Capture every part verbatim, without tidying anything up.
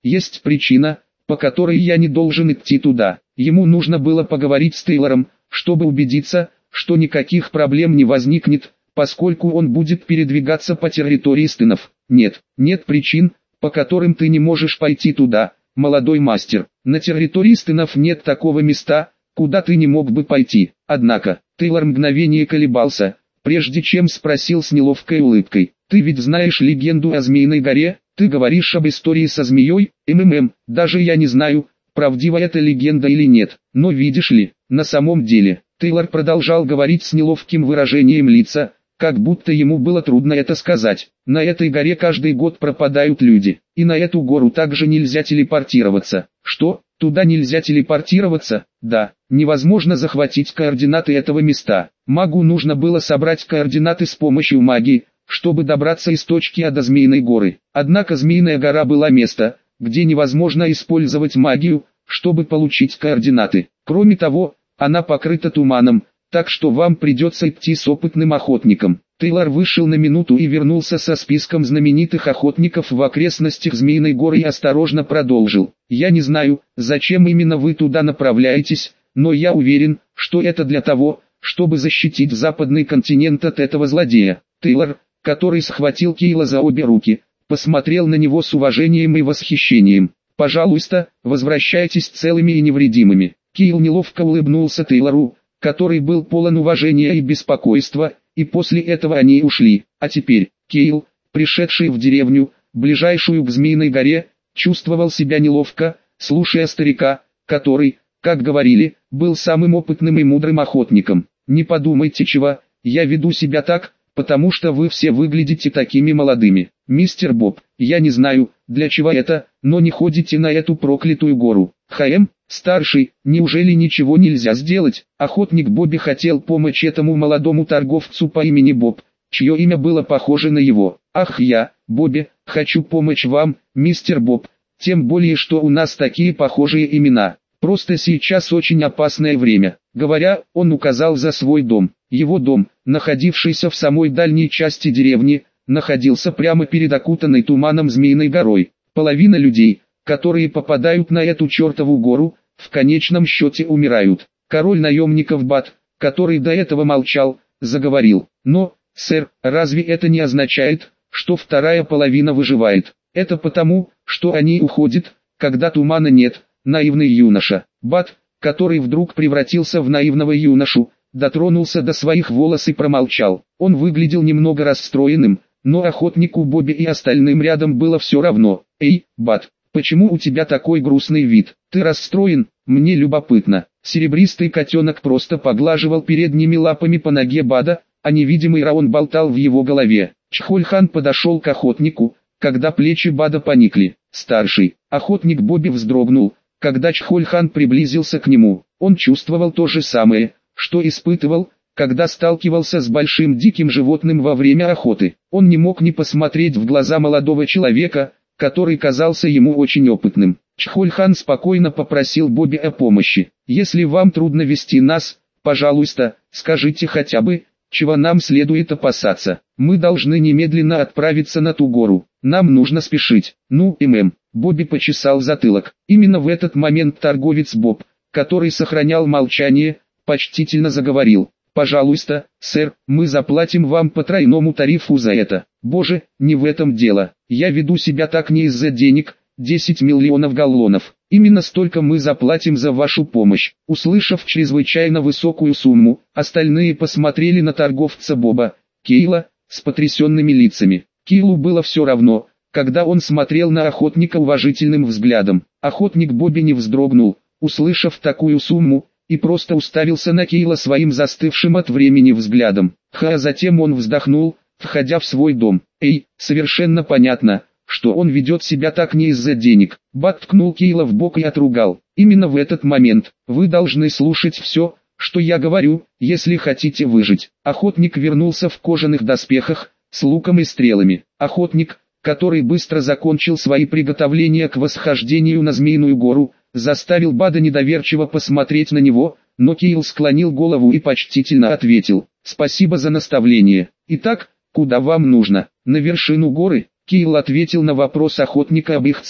есть причина, по которой я не должен идти туда. Ему нужно было поговорить с Тейлором, чтобы убедиться, что никаких проблем не возникнет, поскольку он будет передвигаться по территории Стэнов. Нет, нет причин, по которым ты не можешь пойти туда, молодой мастер. На территории Стэнов нет такого места, куда ты не мог бы пойти. Однако, Тейлор мгновение колебался, прежде чем спросил с неловкой улыбкой: «Ты ведь знаешь легенду о Змеиной горе? Ты говоришь об истории со змеей? МММ, даже я не знаю, правдива эта легенда или нет, но видишь ли, на самом деле...» Тейлор продолжал говорить с неловким выражением лица, как будто ему было трудно это сказать. «На этой горе каждый год пропадают люди, и на эту гору также нельзя телепортироваться». «Что? Туда нельзя телепортироваться?» «Да, невозможно захватить координаты этого места. Магу нужно было собрать координаты с помощью магии, чтобы добраться из точки А до Змеиной горы. Однако Змеиная гора была место, где невозможно использовать магию, чтобы получить координаты. Кроме того, она покрыта туманом, так что вам придется идти с опытным охотником». Тейлор вышел на минуту и вернулся со списком знаменитых охотников в окрестностях Змеиной горы и осторожно продолжил: «Я не знаю, зачем именно вы туда направляетесь, но я уверен, что это для того, чтобы защитить западный континент от этого злодея». Тейлор, который схватил Кейла за обе руки, посмотрел на него с уважением и восхищением. «Пожалуйста, возвращайтесь целыми и невредимыми». Кейл неловко улыбнулся Тейлору, который был полон уважения и беспокойства, и после этого они ушли. А теперь, Кейл, пришедший в деревню, ближайшую к Змеиной горе, чувствовал себя неловко, слушая старика, который, как говорили, был самым опытным и мудрым охотником. «Не подумайте чего, я веду себя так, потому что вы все выглядите такими молодыми. Мистер Боб, я не знаю, для чего это, но не ходите на эту проклятую гору». «Хэм, старший, неужели ничего нельзя сделать?» Охотник Бобби хотел помочь этому молодому торговцу по имени Боб, чье имя было похоже на его. «Ах, я, Бобби, хочу помочь вам, мистер Боб, тем более что у нас такие похожие имена. Просто сейчас очень опасное время». Говоря, он указал за свой дом. Его дом, находившийся в самой дальней части деревни, находился прямо перед окутанной туманом Змеиной горой. Половина людей, которые попадают на эту чертову гору, в конечном счете умирают. Король наемников Бат, который до этого молчал, заговорил: «Но, сэр, разве это не означает, что вторая половина выживает? Это потому, что они уходят, когда тумана нет, наивный юноша». Бат, который вдруг превратился в наивного юношу, дотронулся до своих волос и промолчал. Он выглядел немного расстроенным, но охотнику Бобби и остальным рядом было все равно. «Эй, Бат, почему у тебя такой грустный вид? Ты расстроен? Мне любопытно». Серебристый котенок просто поглаживал передними лапами по ноге Бада, а невидимый Раон болтал в его голове. Чхольхан подошел к охотнику, когда плечи Бада поникли. Старший охотник Бобби вздрогнул, когда Чхольхан приблизился к нему. Он чувствовал то же самое, что испытывал, когда сталкивался с большим диким животным во время охоты. Он не мог не посмотреть в глаза молодого человека, который казался ему очень опытным. Чхольхан спокойно попросил Бобби о помощи. «Если вам трудно вести нас, пожалуйста, скажите хотя бы, чего нам следует опасаться. Мы должны немедленно отправиться на ту гору. Нам нужно спешить». «Ну, ММ», Бобби почесал затылок. Именно в этот момент торговец Боб, который сохранял молчание, почтительно заговорил: «Пожалуйста, сэр, мы заплатим вам по тройному тарифу за это». «Боже, не в этом дело. Я веду себя так не из-за денег, десять миллионов галлонов. Именно столько мы заплатим за вашу помощь». Услышав чрезвычайно высокую сумму, остальные посмотрели на торговца Боба, Кейла, с потрясенными лицами. Кейлу было все равно, когда он смотрел на охотника уважительным взглядом. Охотник Бобби не вздрогнул, услышав такую сумму, и просто уставился на Кейла своим застывшим от времени взглядом. Ха, затем он вздохнул, входя в свой дом. «Эй, совершенно понятно, что он ведет себя так не из-за денег». Бат ткнул Кейла в бок и отругал. «Именно в этот момент вы должны слушать все, что я говорю, если хотите выжить». Охотник вернулся в кожаных доспехах, с луком и стрелами. Охотник, который быстро закончил свои приготовления к восхождению на Змеиную гору, заставил Бада недоверчиво посмотреть на него, но Кейл склонил голову и почтительно ответил: «Спасибо за наставление. Итак, куда вам нужно?» «На вершину горы», Кейл ответил на вопрос охотника об их цели.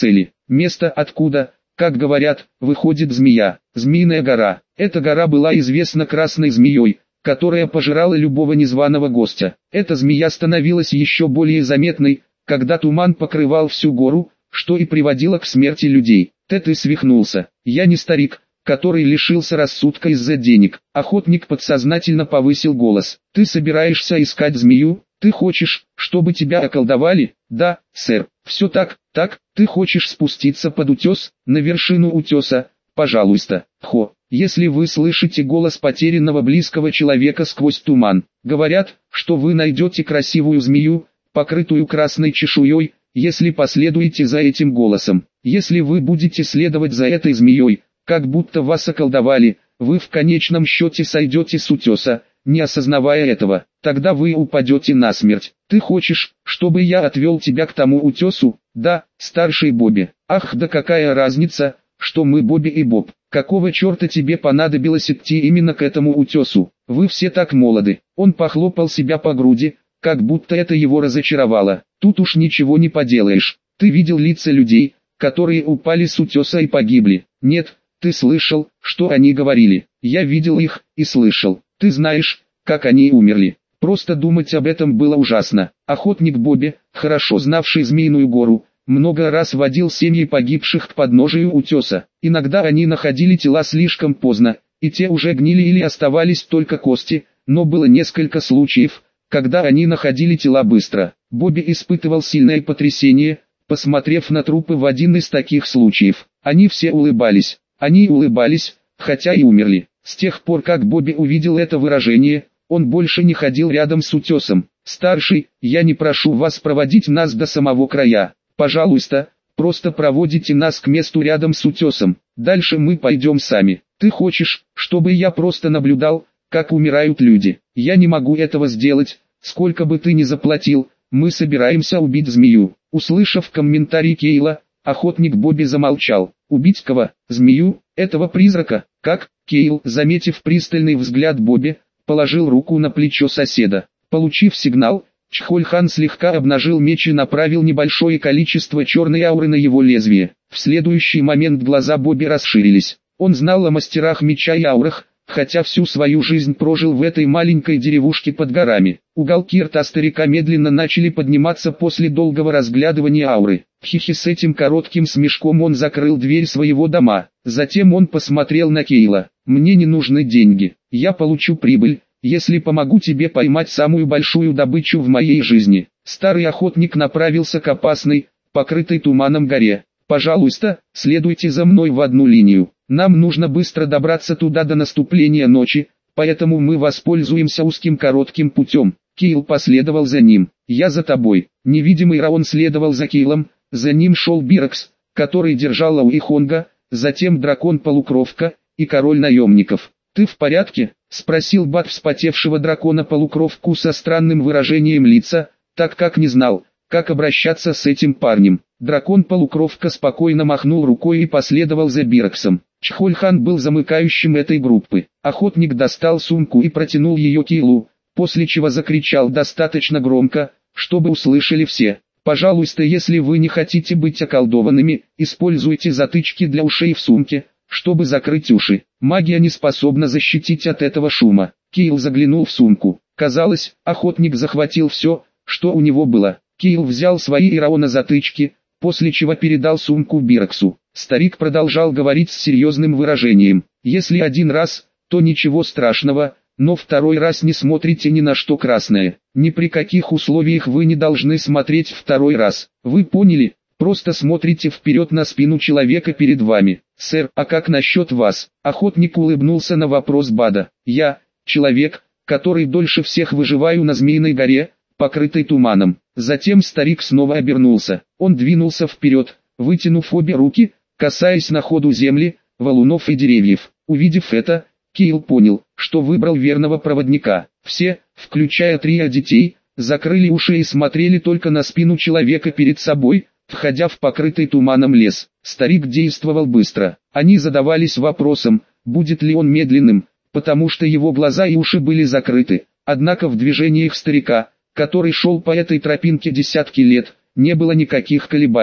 место откуда, как говорят, выходит змея, Змеиная гора. Эта гора была известна красной змеей, которая пожирала любого незваного гостя. Эта змея становилась еще более заметной, когда туман покрывал всю гору, что и приводило к смерти людей. Тед и свихнулся. Я не старик, который лишился рассудка из-за денег. Охотник подсознательно повысил голос. Ты собираешься искать змею? Ты хочешь, чтобы тебя околдовали? Да, сэр. Все так, так. Ты хочешь спуститься под утес, на вершину утеса? Пожалуйста. Хо. Если вы слышите голос потерянного близкого человека сквозь туман, говорят, что вы найдете красивую змею, покрытую красной чешуей, если последуете за этим голосом. Если вы будете следовать за этой змеей, как будто вас околдовали, вы в конечном счете сойдете с утеса, не осознавая этого. Тогда вы упадете насмерть. Ты хочешь, чтобы я отвел тебя к тому утесу? Да, старший Бобби. Ах, да какая разница, что мы Бобби и Боб. Какого черта тебе понадобилось идти именно к этому утесу? Вы все так молоды. Он похлопал себя по груди, как будто это его разочаровало. Тут уж ничего не поделаешь. Ты видел лица людей, которые упали с утеса и погибли? Нет, ты слышал, что они говорили. Я видел их и слышал. Ты знаешь, как они умерли. Просто думать об этом было ужасно. Охотник Бобби, хорошо знавший Змеиную гору, много раз водил семьи погибших к подножию утеса. Иногда они находили тела слишком поздно, и те уже гнили или оставались только кости, но было несколько случаев, когда они находили тела быстро. Бобби испытывал сильное потрясение, посмотрев на трупы в один из таких случаев. Они все улыбались. Они улыбались, хотя и умерли. С тех пор, как Бобби увидел это выражение, он больше не ходил рядом с утесом. «Старший, я не прошу вас проводить нас до самого края. Пожалуйста, просто проводите нас к месту рядом с утесом. Дальше мы пойдем сами. Ты хочешь, чтобы я просто наблюдал, как умирают люди? Я не могу этого сделать, сколько бы ты ни заплатил. Мы собираемся убить змею». Услышав комментарий Кейла, охотник Бобби замолчал. «Убить кого? Змею? Этого призрака? Как?» Кейл, заметив пристальный взгляд Бобби, положил руку на плечо соседа. Получив сигнал, Чхольхан слегка обнажил меч и направил небольшое количество черной ауры на его лезвие. В следующий момент глаза Бобби расширились. Он знал о мастерах меча и аурах, хотя всю свою жизнь прожил в этой маленькой деревушке под горами. Уголки рта старика медленно начали подниматься после долгого разглядывания ауры. Хихи, с этим коротким смешком он закрыл дверь своего дома. Затем он посмотрел на Кейла. «Мне не нужны деньги. Я получу прибыль, если помогу тебе поймать самую большую добычу в моей жизни». Старый охотник направился к опасной, покрытой туманом горе. «Пожалуйста, следуйте за мной в одну линию. Нам нужно быстро добраться туда до наступления ночи, поэтому мы воспользуемся узким коротким путем». Кейл последовал за ним. «Я за тобой». Невидимый Раон следовал за Кейлом, за ним шел Биракс, который держал Лауихонга, затем дракон-полукровка и король наемников. «Ты в порядке?» — спросил Бат вспотевшего дракона-полукровку со странным выражением лица, так как не знал, как обращаться с этим парнем. Дракон-полукровка спокойно махнул рукой и последовал за Бираксом. Чхольхан был замыкающим этой группы. Охотник достал сумку и протянул ее Кейлу, после чего закричал достаточно громко, чтобы услышали все. «Пожалуйста, если вы не хотите быть околдованными, используйте затычки для ушей в сумке, чтобы закрыть уши. Магия не способна защитить от этого шума». Кейл заглянул в сумку. Казалось, охотник захватил все, что у него было. Кейл взял свои ираона-затычки, после чего передал сумку Бираксу. Старик продолжал говорить с серьезным выражением. «Если один раз, то ничего страшного, но второй раз не смотрите ни на что красное. Ни при каких условиях вы не должны смотреть второй раз. Вы поняли? Просто смотрите вперед на спину человека перед вами». «Сэр, а как насчет вас?» Охотник улыбнулся на вопрос Бада. «Я, человек, который дольше всех выживаю на Змеиной горе, покрытой туманом». Затем старик снова обернулся. Он двинулся вперед, вытянув обе руки, касаясь на ходу земли, валунов и деревьев. Увидев это, Кейл понял, что выбрал верного проводника. Все, включая трио детей, закрыли уши и смотрели только на спину человека перед собой, входя в покрытый туманом лес. Старик действовал быстро. Они задавались вопросом, будет ли он медленным, потому что его глаза и уши были закрыты. Однако в движениях старика, который шел по этой тропинке десятки лет, не было никаких колебаний.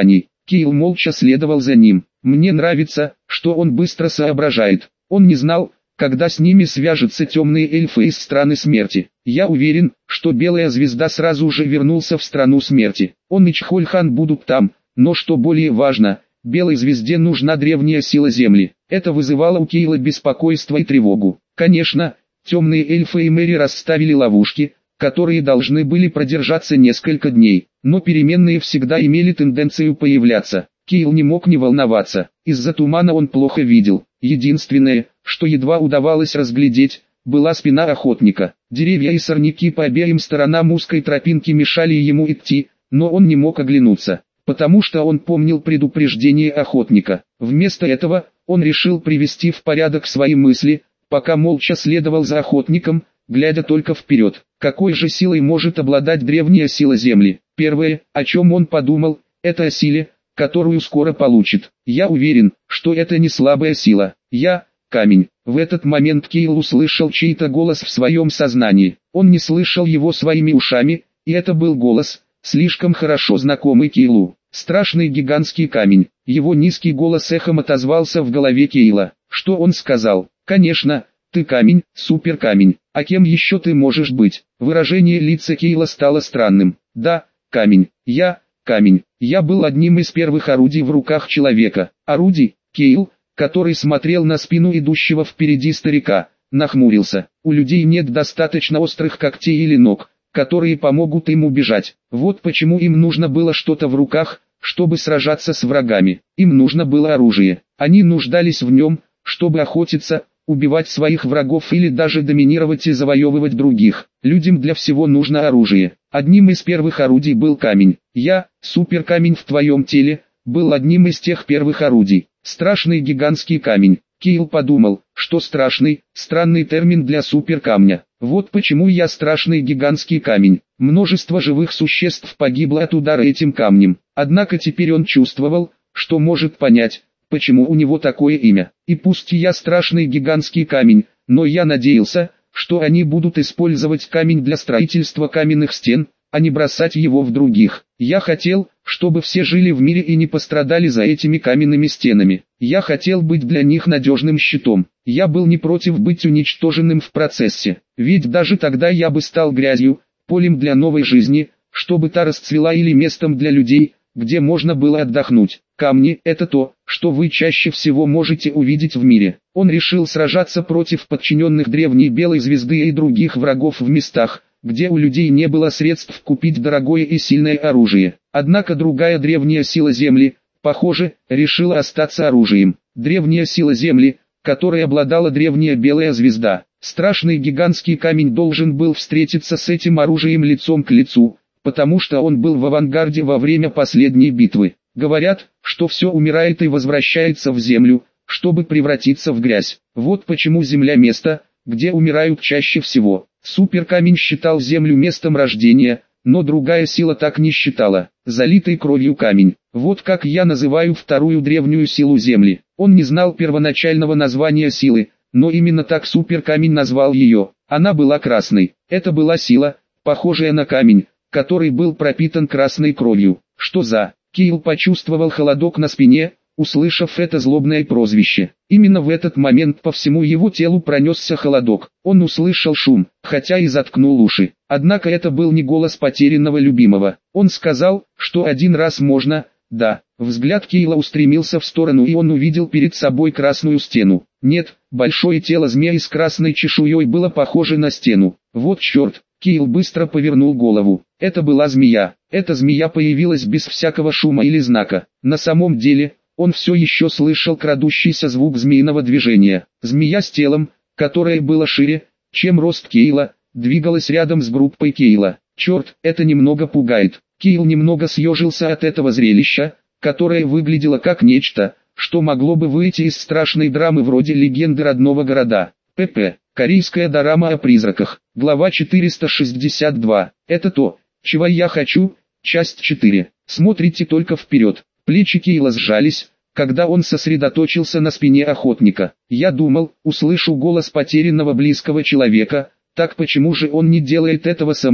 Кейл молча следовал за ним. Мне нравится, что он быстро соображает. Он не знал, когда с ними свяжутся темные эльфы из страны смерти. Я уверен, что Белая Звезда сразу же вернулся в страну смерти. Он и Чхольхан будут там, но что более важно, Белой Звезде нужна древняя сила Земли. Это вызывало у Кейла беспокойство и тревогу. Конечно, темные эльфы и Мэри расставили ловушки, которые должны были продержаться несколько дней, но переменные всегда имели тенденцию появляться. Кейл не мог не волноваться, из-за тумана он плохо видел. Единственное, что едва удавалось разглядеть, была спина охотника. Деревья и сорняки по обеим сторонам узкой тропинки мешали ему идти, но он не мог оглянуться, потому что он помнил предупреждение охотника. Вместо этого, он решил привести в порядок свои мысли, пока молча следовал за охотником, глядя только вперед. Какой же силой может обладать древняя сила Земли? Первое, о чем он подумал, это о силе, которую скоро получит. Я уверен, что это не слабая сила. Я – камень. В этот момент Кейл услышал чей-то голос в своем сознании. Он не слышал его своими ушами, и это был голос, слишком хорошо знакомый Кейлу. Страшный гигантский камень. Его низкий голос эхом отозвался в голове Кейла. Что он сказал? Конечно, ты камень, суперкамень. А кем еще ты можешь быть? Выражение лица Кейла стало странным. Да, камень. Я – камень. Я был одним из первых орудий в руках человека. Орудий? Кейл, который смотрел на спину идущего впереди старика, нахмурился. У людей нет достаточно острых когтей или ног, которые помогут им убежать. Вот почему им нужно было что-то в руках, чтобы сражаться с врагами. Им нужно было оружие. Они нуждались в нем, чтобы охотиться, убивать своих врагов или даже доминировать и завоевывать других. Людям для всего нужно оружие. Одним из первых орудий был камень. Я, суперкамень в твоем теле, был одним из тех первых орудий. Страшный гигантский камень. Кейл подумал, что страшный, странный термин для суперкамня. Вот почему я страшный гигантский камень. Множество живых существ погибло от удара этим камнем. Однако теперь он чувствовал, что может понять, почему у него такое имя. И пусть я страшный гигантский камень, но я надеялся, что они будут использовать камень для строительства каменных стен, а не бросать его в других. Я хотел, чтобы все жили в мире и не пострадали за этими каменными стенами. Я хотел быть для них надежным щитом. Я был не против быть уничтоженным в процессе, ведь даже тогда я бы стал грязью, полем для новой жизни, чтобы та расцвела, или местом для людей, где можно было отдохнуть. Камни – это то, что вы чаще всего можете увидеть в мире. Он решил сражаться против подчиненных древней Белой Звезды и других врагов в местах, где у людей не было средств купить дорогое и сильное оружие. Однако другая древняя сила Земли, похоже, решила остаться оружием. Древняя сила Земли, которой обладала древняя Белая Звезда. Страшный гигантский камень должен был встретиться с этим оружием лицом к лицу, потому что он был в авангарде во время последней битвы. Говорят, что все умирает и возвращается в землю, чтобы превратиться в грязь. Вот почему Земля – место, где умирают чаще всего. Суперкамень считал Землю местом рождения, но другая сила так не считала. Залитый кровью камень. Вот как я называю вторую древнюю силу Земли. Он не знал первоначального названия силы, но именно так суперкамень назвал ее. Она была красной. Это была сила, похожая на камень, который был пропитан красной кровью. Что за... Кейл почувствовал холодок на спине, услышав это злобное прозвище. Именно в этот момент по всему его телу пронесся холодок. Он услышал шум, хотя и заткнул уши. Однако это был не голос потерянного любимого. Он сказал, что один раз можно, да. Взгляд Кейла устремился в сторону, и он увидел перед собой красную стену. Нет, большое тело змеи с красной чешуей было похоже на стену. Вот черт! Кейл быстро повернул голову. Это была змея. Эта змея появилась без всякого шума или знака. На самом деле, он все еще слышал крадущийся звук змеиного движения. Змея с телом, которое было шире, чем рост Кейла, двигалась рядом с группой Кейла. Черт, это немного пугает. Кейл немного съежился от этого зрелища, которое выглядело как нечто, что могло бы выйти из страшной драмы вроде «Легенды родного города». ПП. Корейская дорама о призраках. Глава четыреста шестьдесят два. Это то, чего я хочу. Часть четыре. Смотрите только вперед. Плечи Кейла сжались, когда он сосредоточился на спине охотника. Я думал, услышу голос потерянного близкого человека. Так почему же он не делает этого со мной?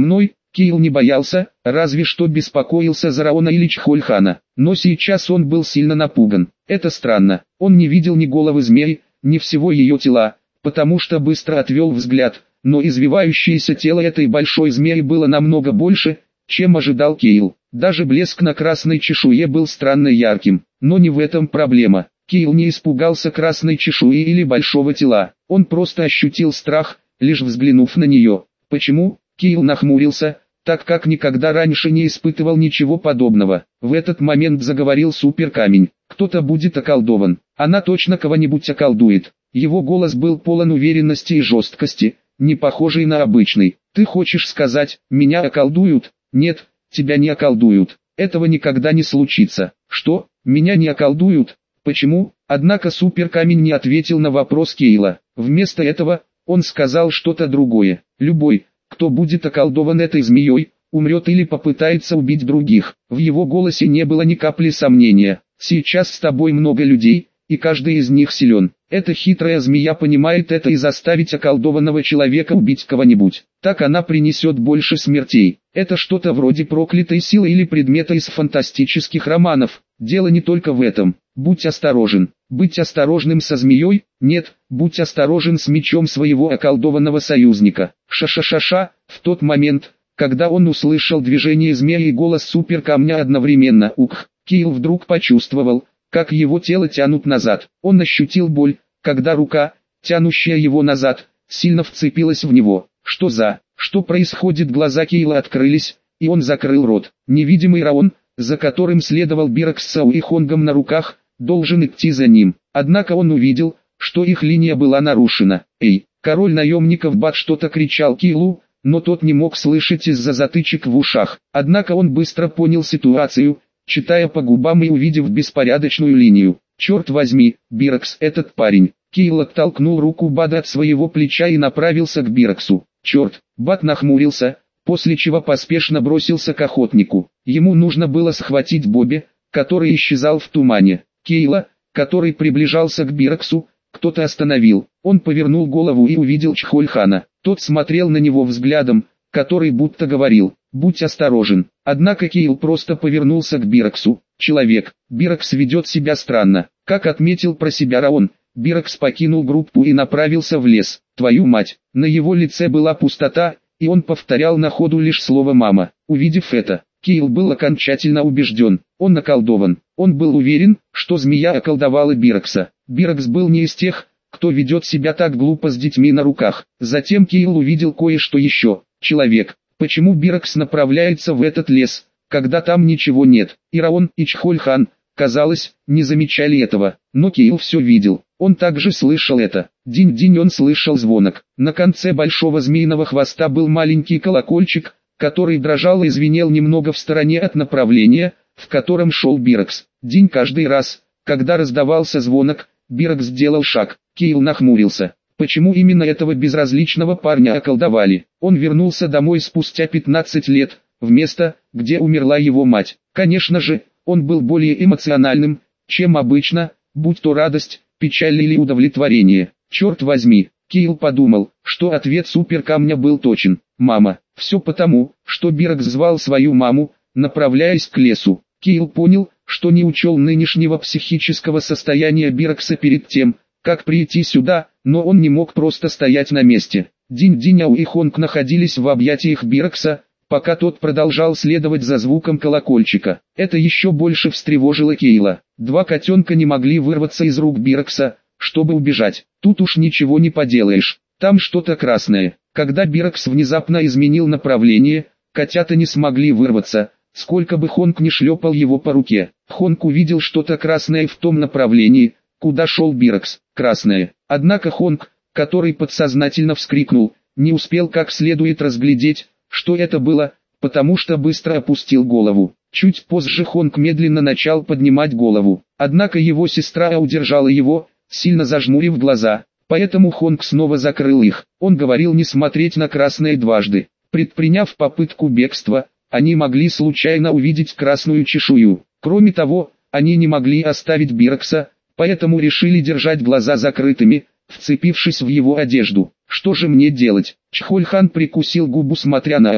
Кейл не боялся, разве что беспокоился за Раона или Чхольхана. Но сейчас он был сильно напуган. Это странно. Он не видел ни головы змеи, ни всего ее тела, потому что быстро отвел взгляд, но извивающееся тело этой большой змеи было намного больше, чем ожидал Кейл. Даже блеск на красной чешуе был странно ярким, но не в этом проблема. Кейл не испугался красной чешуи или большого тела, он просто ощутил страх, лишь взглянув на нее. Почему? Кейл нахмурился, так как никогда раньше не испытывал ничего подобного. В этот момент заговорил суперкамень. Кто-то будет околдован. Она точно кого-нибудь околдует. Его голос был полон уверенности и жесткости, не похожий на обычный. Ты хочешь сказать, меня околдуют? Нет, тебя не околдуют. Этого никогда не случится. Что? Меня не околдуют? Почему? Однако суперкамень не ответил на вопрос Кейла. Вместо этого, он сказал что-то другое. Любой, кто будет околдован этой змеей, умрет или попытается убить других. В его голосе не было ни капли сомнения. Сейчас с тобой много людей, и каждый из них силен. Эта хитрая змея понимает это и заставить околдованного человека убить кого-нибудь. Так она принесет больше смертей. Это что-то вроде проклятой силы или предмета из фантастических романов. Дело не только в этом. Будь осторожен. Быть осторожным со змеей? Нет, будь осторожен с мечом своего околдованного союзника. Ша-ша-ша-ша, в тот момент, когда он услышал движение змеи и голос суперкамня одновременно, ух, Кейл вдруг почувствовал, как его тело тянут назад. Он ощутил боль, когда рука, тянущая его назад, сильно вцепилась в него. Что за... Что происходит? Глаза Кейла открылись, и он закрыл рот. Невидимый Раон, за которым следовал Бирокс с Ауихонгом на руках, должен идти за ним. Однако он увидел, что их линия была нарушена. «Эй!» Король наемников Бат что-то кричал Кейлу, но тот не мог слышать из-за затычек в ушах. Однако он быстро понял ситуацию, читая по губам и увидев беспорядочную линию. «Черт возьми, Бирокс, этот парень!» Кейл оттолкнул руку Бада от своего плеча и направился к Бироксу. «Черт!» Бат нахмурился, после чего поспешно бросился к охотнику. Ему нужно было схватить Бобби, который исчезал в тумане. Кейла, который приближался к Бироксу, кто-то остановил. Он повернул голову и увидел Чхольхана. Тот смотрел на него взглядом, который будто говорил: «Будь осторожен». Однако Кейл просто повернулся к Бироксу. «Человек, Бирокс ведет себя странно». Как отметил про себя Раон, Бирокс покинул группу и направился в лес. «Твою мать!» На его лице была пустота, и он повторял на ходу лишь слово «мама». Увидев это, Кейл был окончательно убежден, он околдован. Он был уверен, что змея околдовала Бирокса. Бирокс был не из тех, кто ведет себя так глупо с детьми на руках. Затем Кейл увидел кое-что еще. Человек. Почему Бирокс направляется в этот лес, когда там ничего нет? И Раон, и Чхольхан, казалось, не замечали этого. Но Кейл все видел. Он также слышал это. Динь-динь, он слышал звонок. На конце большого змеиного хвоста был маленький колокольчик, который дрожал и звенел немного в стороне от направления, в котором шел Бирокс. Динь. Каждый раз, когда раздавался звонок, Бирокс сделал шаг. Кейл нахмурился. Почему именно этого безразличного парня околдовали? Он вернулся домой спустя пятнадцать лет, в место, где умерла его мать. Конечно же, он был более эмоциональным, чем обычно, будь то радость, печаль или удовлетворение. Черт возьми, Кейл подумал, что ответ суперкамня был точен. Мама. Все потому, что Бирокс звал свою маму, направляясь к лесу. Кейл понял, что не учел нынешнего психического состояния Бирокса перед тем, как прийти сюда, но он не мог просто стоять на месте. Динь-Диняу и Хонг находились в объятиях Бирокса, пока тот продолжал следовать за звуком колокольчика. Это еще больше встревожило Кейла. Два котенка не могли вырваться из рук Бирокса, чтобы убежать. Тут уж ничего не поделаешь. Там что-то красное. Когда Бирокс внезапно изменил направление, котята не смогли вырваться, сколько бы Хонг не шлепал его по руке. Хонг увидел что-то красное в том направлении, куда шел Бирокс. Красное. Однако Хонг, который подсознательно вскрикнул, не успел как следует разглядеть, что это было, потому что быстро опустил голову. Чуть позже Хонг медленно начал поднимать голову. Однако его сестра удержала его, сильно зажмурив глаза. Поэтому Хонг снова закрыл их. Он говорил не смотреть на красное дважды. Предприняв попытку бегства, они могли случайно увидеть красную чешую. Кроме того, они не могли оставить Бирокса, поэтому решили держать глаза закрытыми, вцепившись в его одежду. Что же мне делать? Чхольхан прикусил губу, смотря на Ау,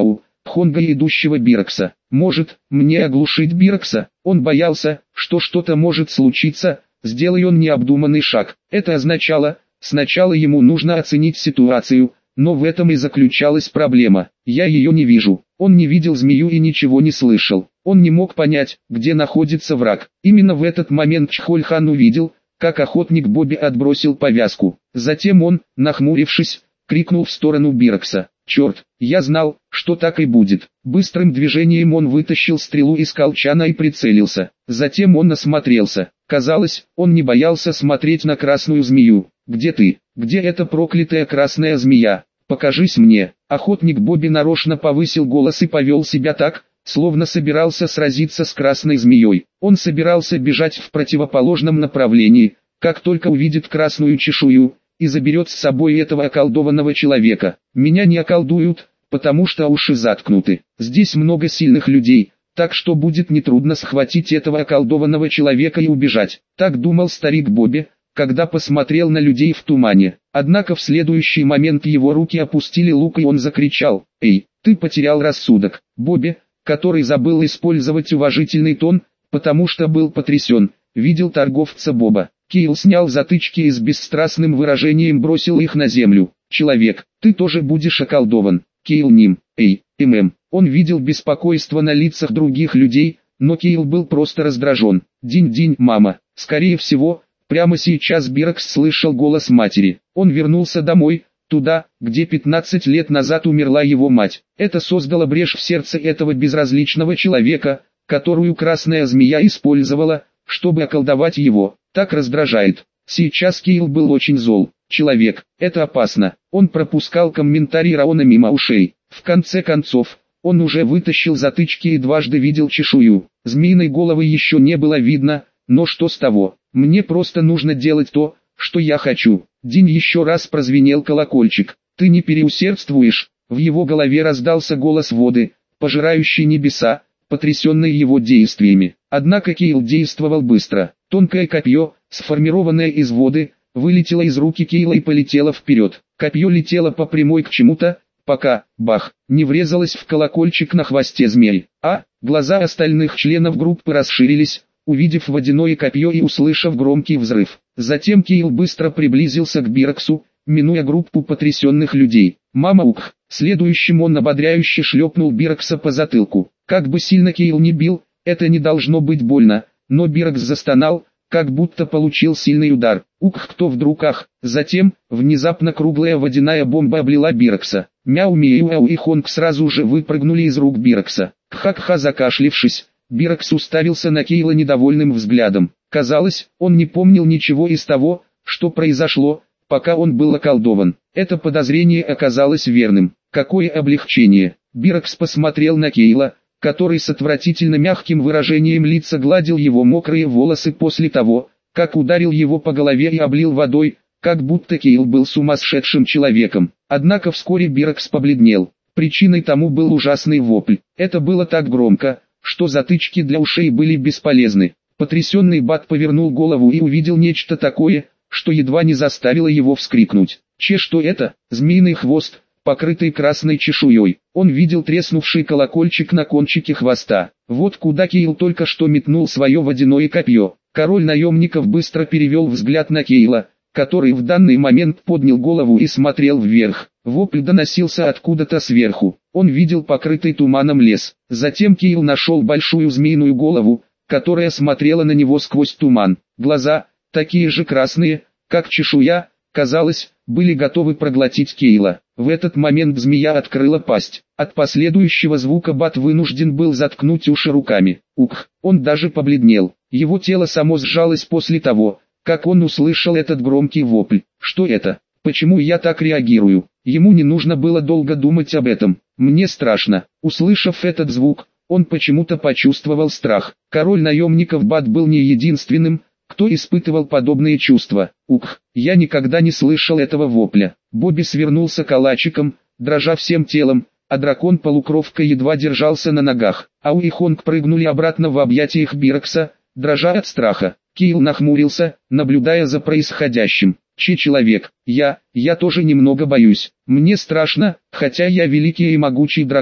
Пхонга и идущего Бирокса. Может, мне оглушить Бирокса? Он боялся, что что-то может случиться, сделай он необдуманный шаг. Это означало, сначала ему нужно оценить ситуацию, но в этом и заключалась проблема. Я ее не вижу. Он не видел змею и ничего не слышал. Он не мог понять, где находится враг. Именно в этот момент Чхоль-хан увидел, как охотник Бобби отбросил повязку. Затем он, нахмурившись, крикнул в сторону Бирокса. «Черт, я знал, что так и будет». Быстрым движением он вытащил стрелу из колчана и прицелился. Затем он осмотрелся. Казалось, он не боялся смотреть на красную змею. «Где ты? Где эта проклятая красная змея? Покажись мне». Охотник Бобби нарочно повысил голос и повел себя так, словно собирался сразиться с красной змеей. Он собирался бежать в противоположном направлении, как только увидит красную чешую, и заберет с собой этого околдованного человека. Меня не околдуют, потому что уши заткнуты. Здесь много сильных людей, так что будет нетрудно схватить этого околдованного человека и убежать. Так думал старик Бобби, когда посмотрел на людей в тумане. Однако в следующий момент его руки опустили лук и он закричал: «Эй, ты потерял рассудок!» Бобби, который забыл использовать уважительный тон, потому что был потрясен, видел торговца Боба. Кейл снял затычки и с бесстрастным выражением бросил их на землю. «Человек, ты тоже будешь околдован». Кейл ним. «Эй, ММ». Он видел беспокойство на лицах других людей, но Кейл был просто раздражен. «Динь-динь, мама». Скорее всего, прямо сейчас Бирокс слышал голос матери. Он вернулся домой, туда, где пятнадцать лет назад умерла его мать. Это создало брешь в сердце этого безразличного человека, которую красная змея использовала, чтобы околдовать его. Так раздражает. Сейчас Кейл был очень зол. Человек, это опасно. Он пропускал комментарий Раона мимо ушей. В конце концов, он уже вытащил затычки и дважды видел чешую. Змеиной головы еще не было видно, но что с того? Мне просто нужно делать то, что я хочу. Динь, еще раз прозвенел колокольчик. Ты не переусердствуешь? В его голове раздался голос воды, пожирающий небеса, потрясенный его действиями. Однако Кейл действовал быстро. Тонкое копье, сформированное из воды, вылетело из руки Кейла и полетело вперед. Копье летело по прямой к чему-то, пока, бах, не врезалось в колокольчик на хвосте змеи. А, глаза остальных членов группы расширились, увидев водяное копье и услышав громкий взрыв. Затем Кейл быстро приблизился к Бироксу, минуя группу потрясенных людей. «Мама ух!» Следующим он ободряюще шлепнул Бирокса по затылку. Как бы сильно Кейл не бил, это не должно быть больно, но Бирокс застонал, как будто получил сильный удар. Ух, кто вдруг ах! Затем, внезапно круглая водяная бомба облила Бирокса. Мяу-мяу и Хонг сразу же выпрыгнули из рук Бирокса. Кха-кха, закашлившись, Бирокс уставился на Кейла недовольным взглядом. Казалось, он не помнил ничего из того, что произошло, пока он был околдован. Это подозрение оказалось верным. Какое облегчение! Бирокс посмотрел на Кейла, который с отвратительно мягким выражением лица гладил его мокрые волосы после того, как ударил его по голове и облил водой, как будто Кейл был сумасшедшим человеком. Однако вскоре Бирокс побледнел. Причиной тому был ужасный вопль. Это было так громко, что затычки для ушей были бесполезны. Потрясенный Бат повернул голову и увидел нечто такое, что едва не заставило его вскрикнуть. Че, что это? Змеиный хвост, покрытый красной чешуей. Он видел треснувший колокольчик на кончике хвоста. Вот куда Кейл только что метнул свое водяное копье. Король наемников быстро перевел взгляд на Кейла, который в данный момент поднял голову и смотрел вверх. Вопль доносился откуда-то сверху. Он видел покрытый туманом лес. Затем Кейл нашел большую змеиную голову, которая смотрела на него сквозь туман. Глаза, такие же красные, как чешуя, казалось, были готовы проглотить Кейла. В этот момент змея открыла пасть. От последующего звука Бат вынужден был заткнуть уши руками. Ух, он даже побледнел. Его тело само сжалось после того, как он услышал этот громкий вопль. Что это? Почему я так реагирую? Ему не нужно было долго думать об этом. Мне страшно. Услышав этот звук, он почему-то почувствовал страх. Король наемников Бат был не единственным, кто испытывал подобные чувства. Ух, я никогда не слышал этого вопля. Бобби свернулся калачиком, дрожа всем телом, а дракон-полукровка едва держался на ногах. Ау и Хонг прыгнули обратно в объятиях Бирокса, дрожа от страха. Кейл нахмурился, наблюдая за происходящим. Че человек, я, я тоже немного боюсь. Мне страшно, хотя я великий и могучий дракон.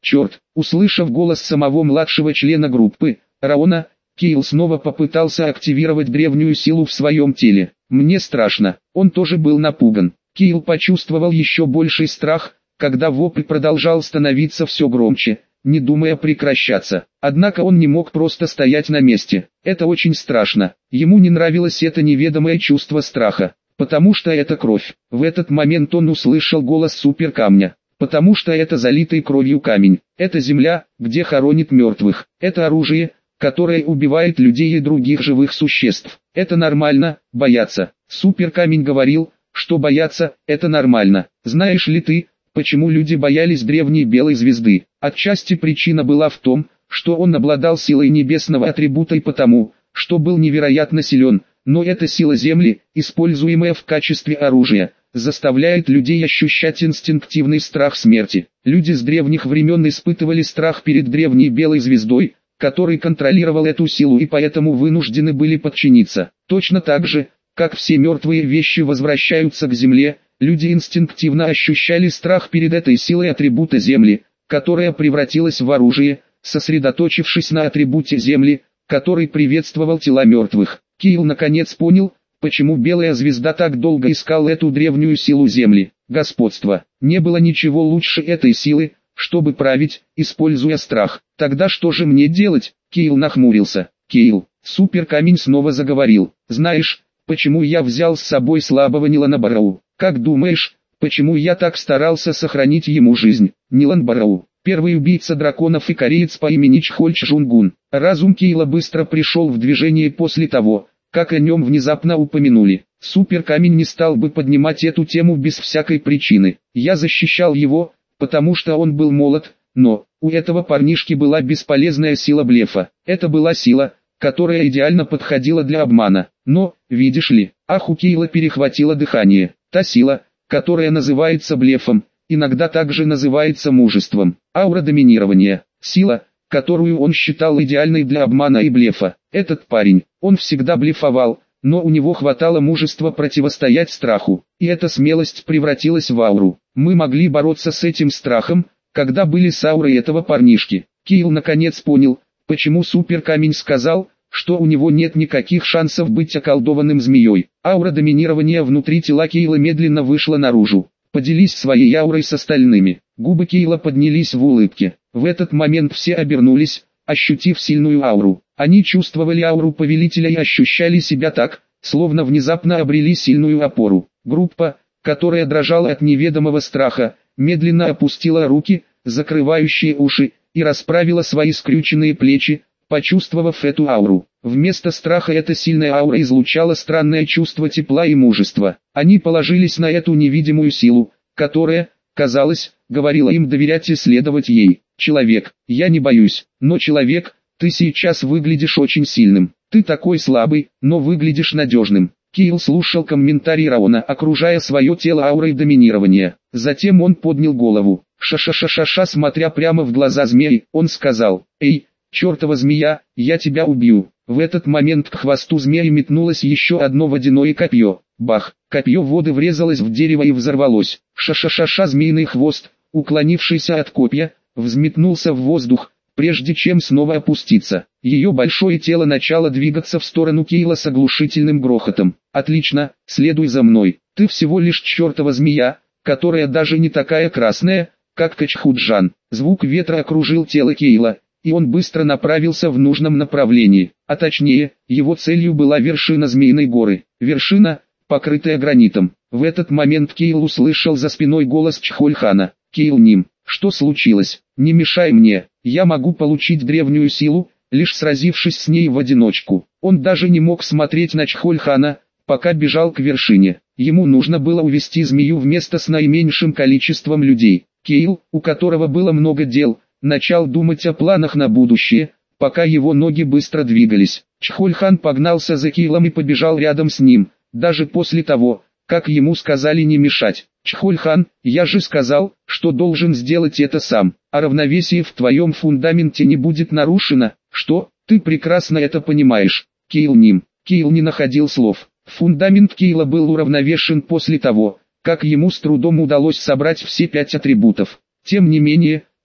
Черт! Услышав голос самого младшего члена группы, Раона, Кейл снова попытался активировать древнюю силу в своем теле. Мне страшно. Он тоже был напуган. Кейл почувствовал еще больший страх, когда вопль продолжал становиться все громче, не думая прекращаться. Однако он не мог просто стоять на месте. Это очень страшно. Ему не нравилось это неведомое чувство страха, потому что это кровь. В этот момент он услышал голос суперкамня. Потому что это залитый кровью камень. Это земля, где хоронят мертвых. Это оружие, которое убивает людей и других живых существ. Это нормально, бояться. Суперкамень говорил, что бояться – это нормально. Знаешь ли ты, почему люди боялись древней белой звезды? Отчасти причина была в том, что он обладал силой небесного атрибута и потому, что был невероятно силен, но эта сила Земли, используемая в качестве оружия, заставляет людей ощущать инстинктивный страх смерти. Люди с древних времен испытывали страх перед древней белой звездой, который контролировал эту силу и поэтому вынуждены были подчиниться. Точно так же, как все мертвые вещи возвращаются к земле, люди инстинктивно ощущали страх перед этой силой атрибута Земли, которая превратилась в оружие, сосредоточившись на атрибуте Земли, который приветствовал тела мертвых. Кейл наконец понял, почему белая звезда так долго искала эту древнюю силу Земли. Господство. Не было ничего лучше этой силы, чтобы править, используя страх. Тогда что же мне делать? Кейл нахмурился. Кейл, суперкамень снова заговорил. Знаешь, почему я взял с собой слабого Нилана Барроу? Как думаешь, почему я так старался сохранить ему жизнь? Нилан Барроу, первый убийца драконов и кореец по имени Чхоль Чжунгун. Разум Кейла быстро пришел в движение после того, как о нем внезапно упомянули. Суперкамень не стал бы поднимать эту тему без всякой причины. Я защищал его, потому что он был молод, но у этого парнишки была бесполезная сила блефа. Это была сила, которая идеально подходила для обмана. Но, видишь ли, ах, у Кейла перехватило дыхание. Та сила, которая называется блефом, иногда также называется мужеством. Аура доминирования. Сила, которую он считал идеальной для обмана и блефа. Этот парень, он всегда блефовал, но у него хватало мужества противостоять страху. И эта смелость превратилась в ауру. Мы могли бороться с этим страхом, когда были с аурой этого парнишки. Кейл наконец понял, почему суперкамень сказал, что у него нет никаких шансов быть околдованным змеей. Аура доминирования внутри тела Кейла медленно вышла наружу. Поделись своей аурой с остальными. Губы Кейла поднялись в улыбке. В этот момент все обернулись, ощутив сильную ауру. Они чувствовали ауру повелителя и ощущали себя так, словно внезапно обрели сильную опору. Группа, которая дрожала от неведомого страха, медленно опустила руки, закрывающие уши, и расправила свои скрюченные плечи, почувствовав эту ауру. Вместо страха эта сильная аура излучала странное чувство тепла и мужества. Они положились на эту невидимую силу, которая, казалось, говорила им доверять и следовать ей. Человек, я не боюсь, но человек, ты сейчас выглядишь очень сильным. Ты такой слабый, но выглядишь надежным. Кейл слушал комментарий Раона, окружая свое тело аурой доминирования. Затем он поднял голову. Ша-ша-ша-ша-ша, смотря прямо в глаза змеи, он сказал: «Эй, чертова змея, я тебя убью». В этот момент к хвосту змеи метнулось еще одно водяное копье. Бах! Копье воды врезалось в дерево и взорвалось. Ша-ша-ша-ша, змеиный хвост, уклонившийся от копья, взметнулся в воздух, прежде чем снова опуститься. Ее большое тело начало двигаться в сторону Кейла с оглушительным грохотом. «Отлично, следуй за мной. Ты всего лишь чертова змея, которая даже не такая красная, как Качхуджан». Звук ветра окружил тело Кейла, и он быстро направился в нужном направлении. А точнее, его целью была вершина Змеиной горы. Вершина, покрытая гранитом. В этот момент Кейл услышал за спиной голос Чхольхана. «Кейл Ним, что случилось? Не мешай мне, я могу получить древнюю силу, лишь сразившись с ней в одиночку». Он даже не мог смотреть на Чхольхана, пока бежал к вершине. Ему нужно было увести змею в место с наименьшим количеством людей. Кейл, у которого было много дел, начал думать о планах на будущее, пока его ноги быстро двигались. Чхольхан погнался за Кейлом и побежал рядом с ним, даже после того, как ему сказали не мешать. «Чхольхан, я же сказал, что должен сделать это сам, а равновесие в твоем фундаменте не будет нарушено». «Что? Ты прекрасно это понимаешь». Кейл Ним. Кейл не находил слов. Фундамент Кейла был уравновешен после того, как ему с трудом удалось собрать все пять атрибутов. Тем не менее,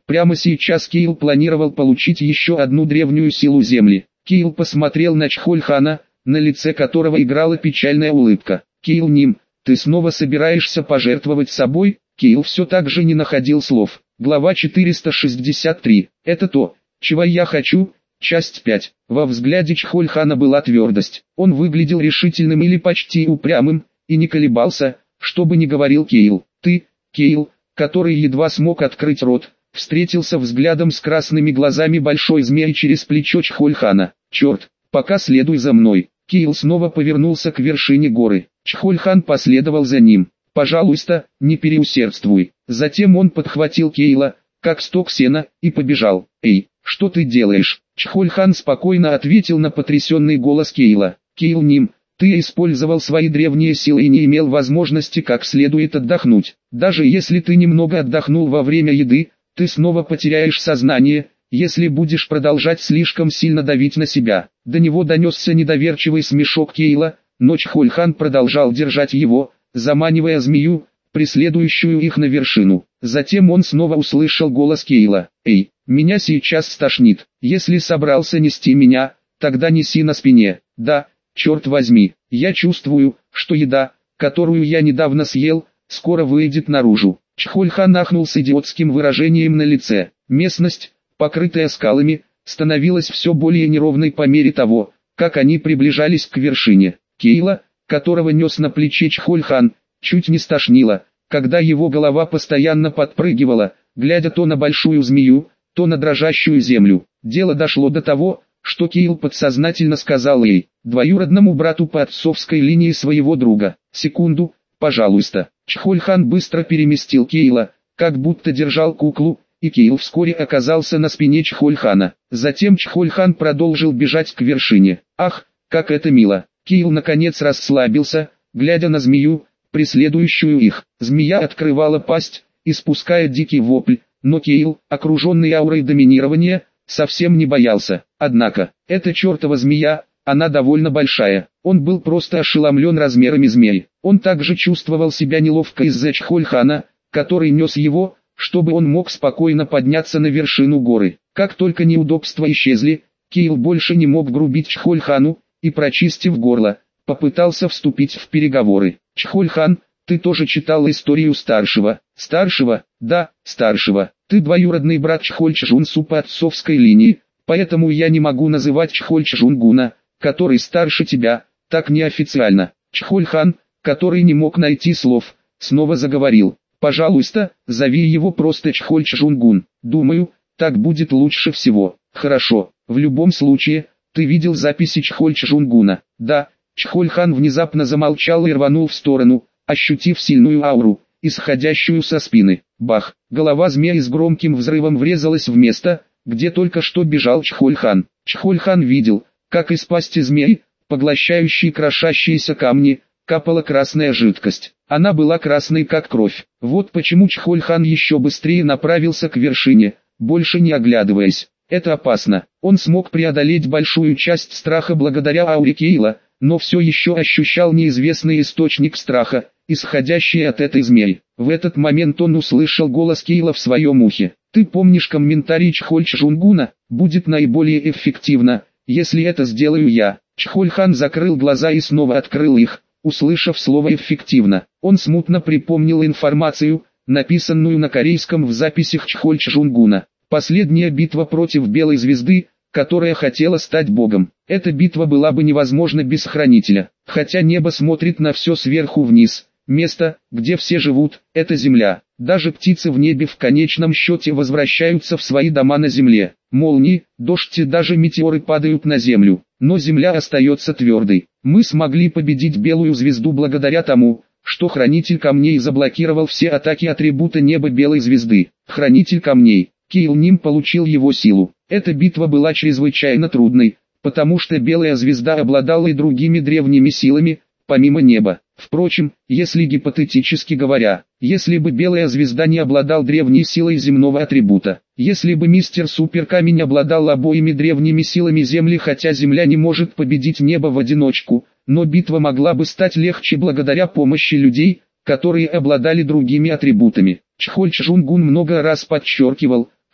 Прямо сейчас Кейл планировал получить еще одну древнюю силу Земли. Кейл посмотрел на Чхольхана, на лице которого играла печальная улыбка. «Кейл Ним, ты снова собираешься пожертвовать собой?» Кейл все так же не находил слов. Глава четыреста шестьдесят три. «Это то, чего я хочу». Часть пять. Во взгляде Чхольхана была твердость. Он выглядел решительным или почти упрямым, и не колебался, что бы ни говорил Кейл. «Ты, Кейл», который едва смог открыть рот, встретился взглядом с красными глазами большой змеи через плечо Чхольхана. «Черт, пока следуй за мной». Кейл снова повернулся к вершине горы. Чхольхан последовал за ним. «Пожалуйста, не переусердствуй». Затем он подхватил Кейла, как сток сена, и побежал. «Эй, что ты делаешь?» Чхольхан спокойно ответил на потрясенный голос Кейла. «Кейл Ним, ты использовал свои древние силы и не имел возможности как следует отдохнуть. Даже если ты немного отдохнул во время еды, ты снова потеряешь сознание, если будешь продолжать слишком сильно давить на себя». До него донесся недоверчивый смешок Кейла, но Чхольхан продолжал держать его, заманивая змею, преследующую их на вершину. Затем он снова услышал голос Кейла. «Эй, меня сейчас стошнит. Если собрался нести меня, тогда неси на спине». «Да, черт возьми, я чувствую, что еда, которую я недавно съел, скоро выйдет наружу». Чхольхан ахнул с идиотским выражением на лице. Местность, покрытая скалами, становилась все более неровной по мере того, как они приближались к вершине. Кейла, которого нес на плече Чхольхан, чуть не стошнило, когда его голова постоянно подпрыгивала, глядя то на большую змею, то на дрожащую землю. Дело дошло до того, что Кейл подсознательно сказал ей, двоюродному брату по отцовской линии своего друга: «Секунду, пожалуйста». Чхольхан быстро переместил Кейла, как будто держал куклу, и Кейл вскоре оказался на спине Чхольхана. Затем Чхольхан продолжил бежать к вершине. «Ах, как это мило!» Кейл наконец расслабился, глядя на змею, преследующую их. Змея открывала пасть, испуская дикий вопль, но Кейл, окруженный аурой доминирования, совсем не боялся. Однако, эта чертова змея, она довольно большая. Он был просто ошеломлен размерами змеи. Он также чувствовал себя неловко из-за Чхольхана, который нес его, чтобы он мог спокойно подняться на вершину горы. Как только неудобства исчезли, Кейл больше не мог грубить Чхольхану, и, прочистив горло, попытался вступить в переговоры. «Чхольхан, ты тоже читал историю старшего?» «Старшего? Да, старшего. Ты двоюродный брат Чхольчжунсу по отцовской линии, поэтому я не могу называть Чхольчжунгуна, который старше тебя, так неофициально». Чхольхан, который не мог найти слов, снова заговорил. «Пожалуйста, зови его просто Чхольчжунгун. Думаю, так будет лучше всего». «Хорошо, в любом случае, ты видел записи Чхольчжунгуна?» «Да». Чхольхан внезапно замолчал и рванул в сторону, ощутив сильную ауру, исходящую со спины. Бах! Голова змеи с громким взрывом врезалась в место, где только что бежал Чхольхан. Чхольхан видел, как из пасти змеи, поглощающей крошащиеся камни, капала красная жидкость. Она была красной как кровь. Вот почему Чхольхан еще быстрее направился к вершине, больше не оглядываясь. Это опасно. Он смог преодолеть большую часть страха благодаря ауре Кейла, но все еще ощущал неизвестный источник страха, исходящий от этой змеи. В этот момент он услышал голос Кейла в своем ухе. «Ты помнишь комментарий Чхольчжунгуна? Будет наиболее эффективно, если это сделаю я». Чхольхан закрыл глаза и снова открыл их, услышав слово «эффективно». Он смутно припомнил информацию, написанную на корейском в записях Чхольчжунгуна. Последняя битва против Белой Звезды, которая хотела стать богом. Эта битва была бы невозможна без Хранителя. Хотя небо смотрит на все сверху вниз, место, где все живут, это земля. Даже птицы в небе в конечном счете возвращаются в свои дома на земле. Молнии, дождь и даже метеоры падают на землю. Но земля остается твердой. Мы смогли победить Белую Звезду благодаря тому, что Хранитель Камней заблокировал все атаки атрибута неба Белой Звезды. Хранитель Камней. Кейл Ним получил его силу. Эта битва была чрезвычайно трудной, потому что Белая Звезда обладала и другими древними силами, помимо неба. Впрочем, если гипотетически говоря, если бы Белая Звезда не обладал древней силой земного атрибута, если бы Мистер Суперкамень обладал обоими древними силами Земли, хотя Земля не может победить небо в одиночку, но битва могла бы стать легче благодаря помощи людей, которые обладали другими атрибутами. Чхольчжунгун много раз подчеркивал,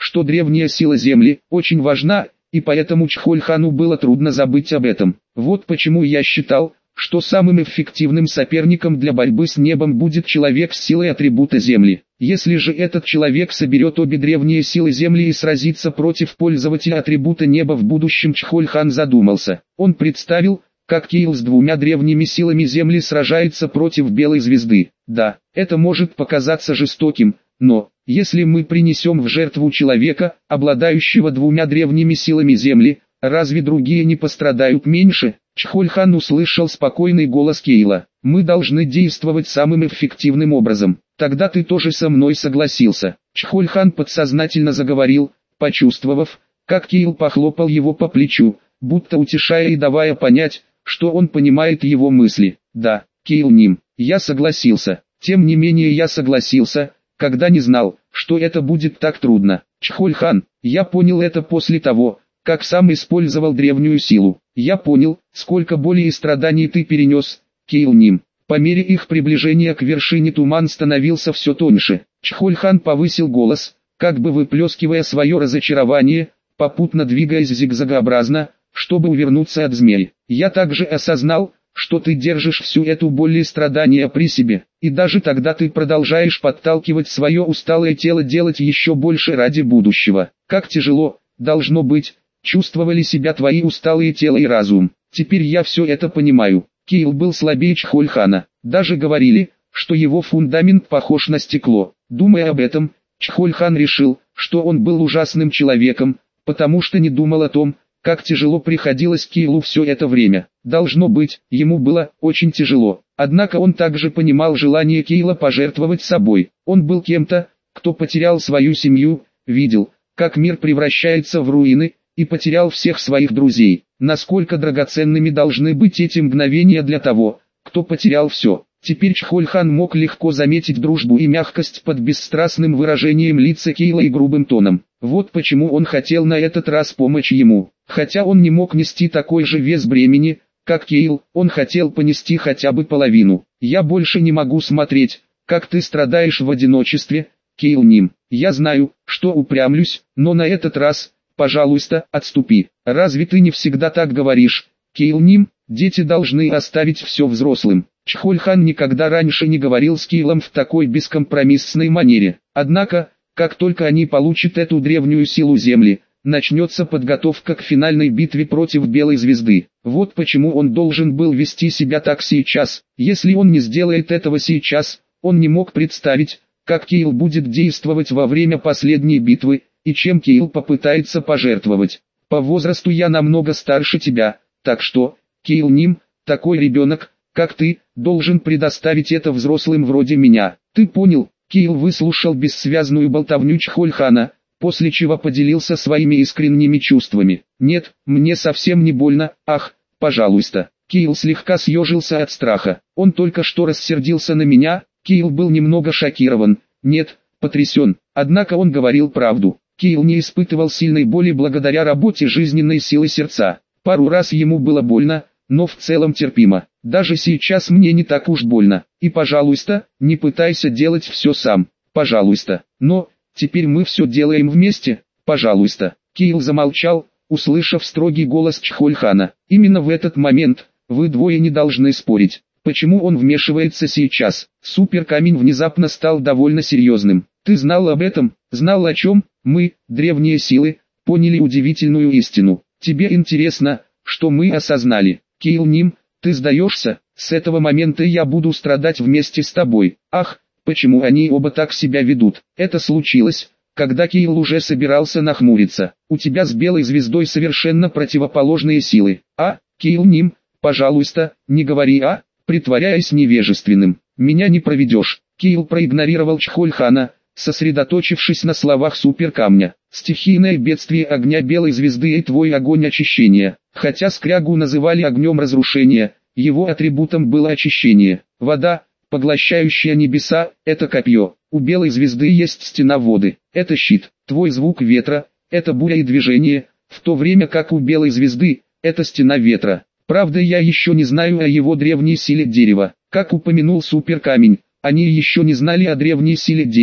что древняя сила Земли очень важна, и поэтому Чхольхану было трудно забыть об этом. Вот почему я считал, что самым эффективным соперником для борьбы с небом будет человек с силой атрибута Земли. Если же этот человек соберет обе древние силы Земли и сразится против пользователя атрибута неба в будущем, Чхольхан задумался. Он представил, как Кейл с двумя древними силами Земли сражается против белой звезды. Да, это может показаться жестоким, но, если мы принесем в жертву человека, обладающего двумя древними силами Земли, разве другие не пострадают меньше? Чхольхан услышал спокойный голос Кейла. Мы должны действовать самым эффективным образом. Тогда ты тоже со мной согласился. Чхольхан подсознательно заговорил, почувствовав, как Кейл похлопал его по плечу, будто утешая и давая понять, что он понимает его мысли. Да, Кейл Ним, я согласился. Тем не менее я согласился, когда не знал, что это будет так трудно. Чхольхан, я понял это после того, как сам использовал древнюю силу. Я понял, сколько боли и страданий ты перенес, Кейл Ним. По мере их приближения к вершине туман становился все тоньше. Чхольхан повысил голос, как бы выплескивая свое разочарование, попутно двигаясь зигзагообразно, чтобы увернуться от змеи. Я также осознал, что ты держишь всю эту боль и страдания при себе, и даже тогда ты продолжаешь подталкивать свое усталое тело делать еще больше ради будущего. Как тяжело, должно быть, чувствовали себя твои усталые тело и разум. Теперь я все это понимаю. Кейл был слабее Чхольхана. Даже говорили, что его фундамент похож на стекло. Думая об этом, Чхольхан решил, что он был ужасным человеком, потому что не думал о том, как тяжело приходилось Кейлу все это время. Должно быть, ему было очень тяжело. Однако он также понимал желание Кейла пожертвовать собой. Он был кем-то, кто потерял свою семью, видел, как мир превращается в руины, и потерял всех своих друзей. Насколько драгоценными должны быть эти мгновения для того, кто потерял все. Теперь Чхольхан мог легко заметить дружбу и мягкость под бесстрастным выражением лица Кейла и грубым тоном. Вот почему он хотел на этот раз помочь ему. Хотя он не мог нести такой же вес бремени, как Кейл, он хотел понести хотя бы половину. «Я больше не могу смотреть, как ты страдаешь в одиночестве, Кейл Ним. Я знаю, что упрямлюсь, но на этот раз, пожалуйста, отступи. Разве ты не всегда так говоришь, Кейл Ним? Дети должны оставить все взрослым». Чхольхан никогда раньше не говорил с Кейлом в такой бескомпромиссной манере. Однако, как только они получат эту древнюю силу Земли, начнется подготовка к финальной битве против Белой Звезды. Вот почему он должен был вести себя так сейчас. Если он не сделает этого сейчас, он не мог представить, как Кейл будет действовать во время последней битвы, и чем Кейл попытается пожертвовать. По возрасту я намного старше тебя, так что, Кейл Ним, такой ребенок, как ты, должен предоставить это взрослым вроде меня. Ты понял? Кейл выслушал бессвязную болтовню Чхольхана, после чего поделился своими искренними чувствами. Нет, мне совсем не больно, ах, пожалуйста. Кейл слегка съежился от страха. Он только что рассердился на меня. Кейл был немного шокирован, нет, потрясен. Однако он говорил правду. Кейл не испытывал сильной боли благодаря работе жизненной силы сердца. Пару раз ему было больно, но в целом терпимо. Даже сейчас мне не так уж больно. И пожалуйста, не пытайся делать все сам. Пожалуйста. Но, теперь мы все делаем вместе. Пожалуйста. Кейл замолчал, услышав строгий голос Чхольхана. Именно в этот момент, вы двое не должны спорить. Почему он вмешивается сейчас? Суперкамень внезапно стал довольно серьезным. Ты знал об этом? Знал о чем? Мы, древние силы, поняли удивительную истину. Тебе интересно, что мы осознали? Кейл Ним, ты сдаешься? С этого момента я буду страдать вместе с тобой. Ах, почему они оба так себя ведут? Это случилось, когда Кейл уже собирался нахмуриться. У тебя с Белой Звездой совершенно противоположные силы. А, Кейл Ним, пожалуйста, не говори «а», притворяясь невежественным. Меня не проведешь. Кейл проигнорировал Чхольхана, сосредоточившись на словах суперкамня. Стихийное бедствие огня Белой Звезды и твой огонь очищения. Хотя скрягу называли огнем разрушения, его атрибутом было очищение. Вода, поглощающая небеса, это копье. У Белой Звезды есть стена воды, это щит. Твой звук ветра, это буря и движение, в то время как у Белой Звезды, это стена ветра. Правда, я еще не знаю о его древней силе дерева. Как упомянул суперкамень, они еще не знали о древней силе дерева,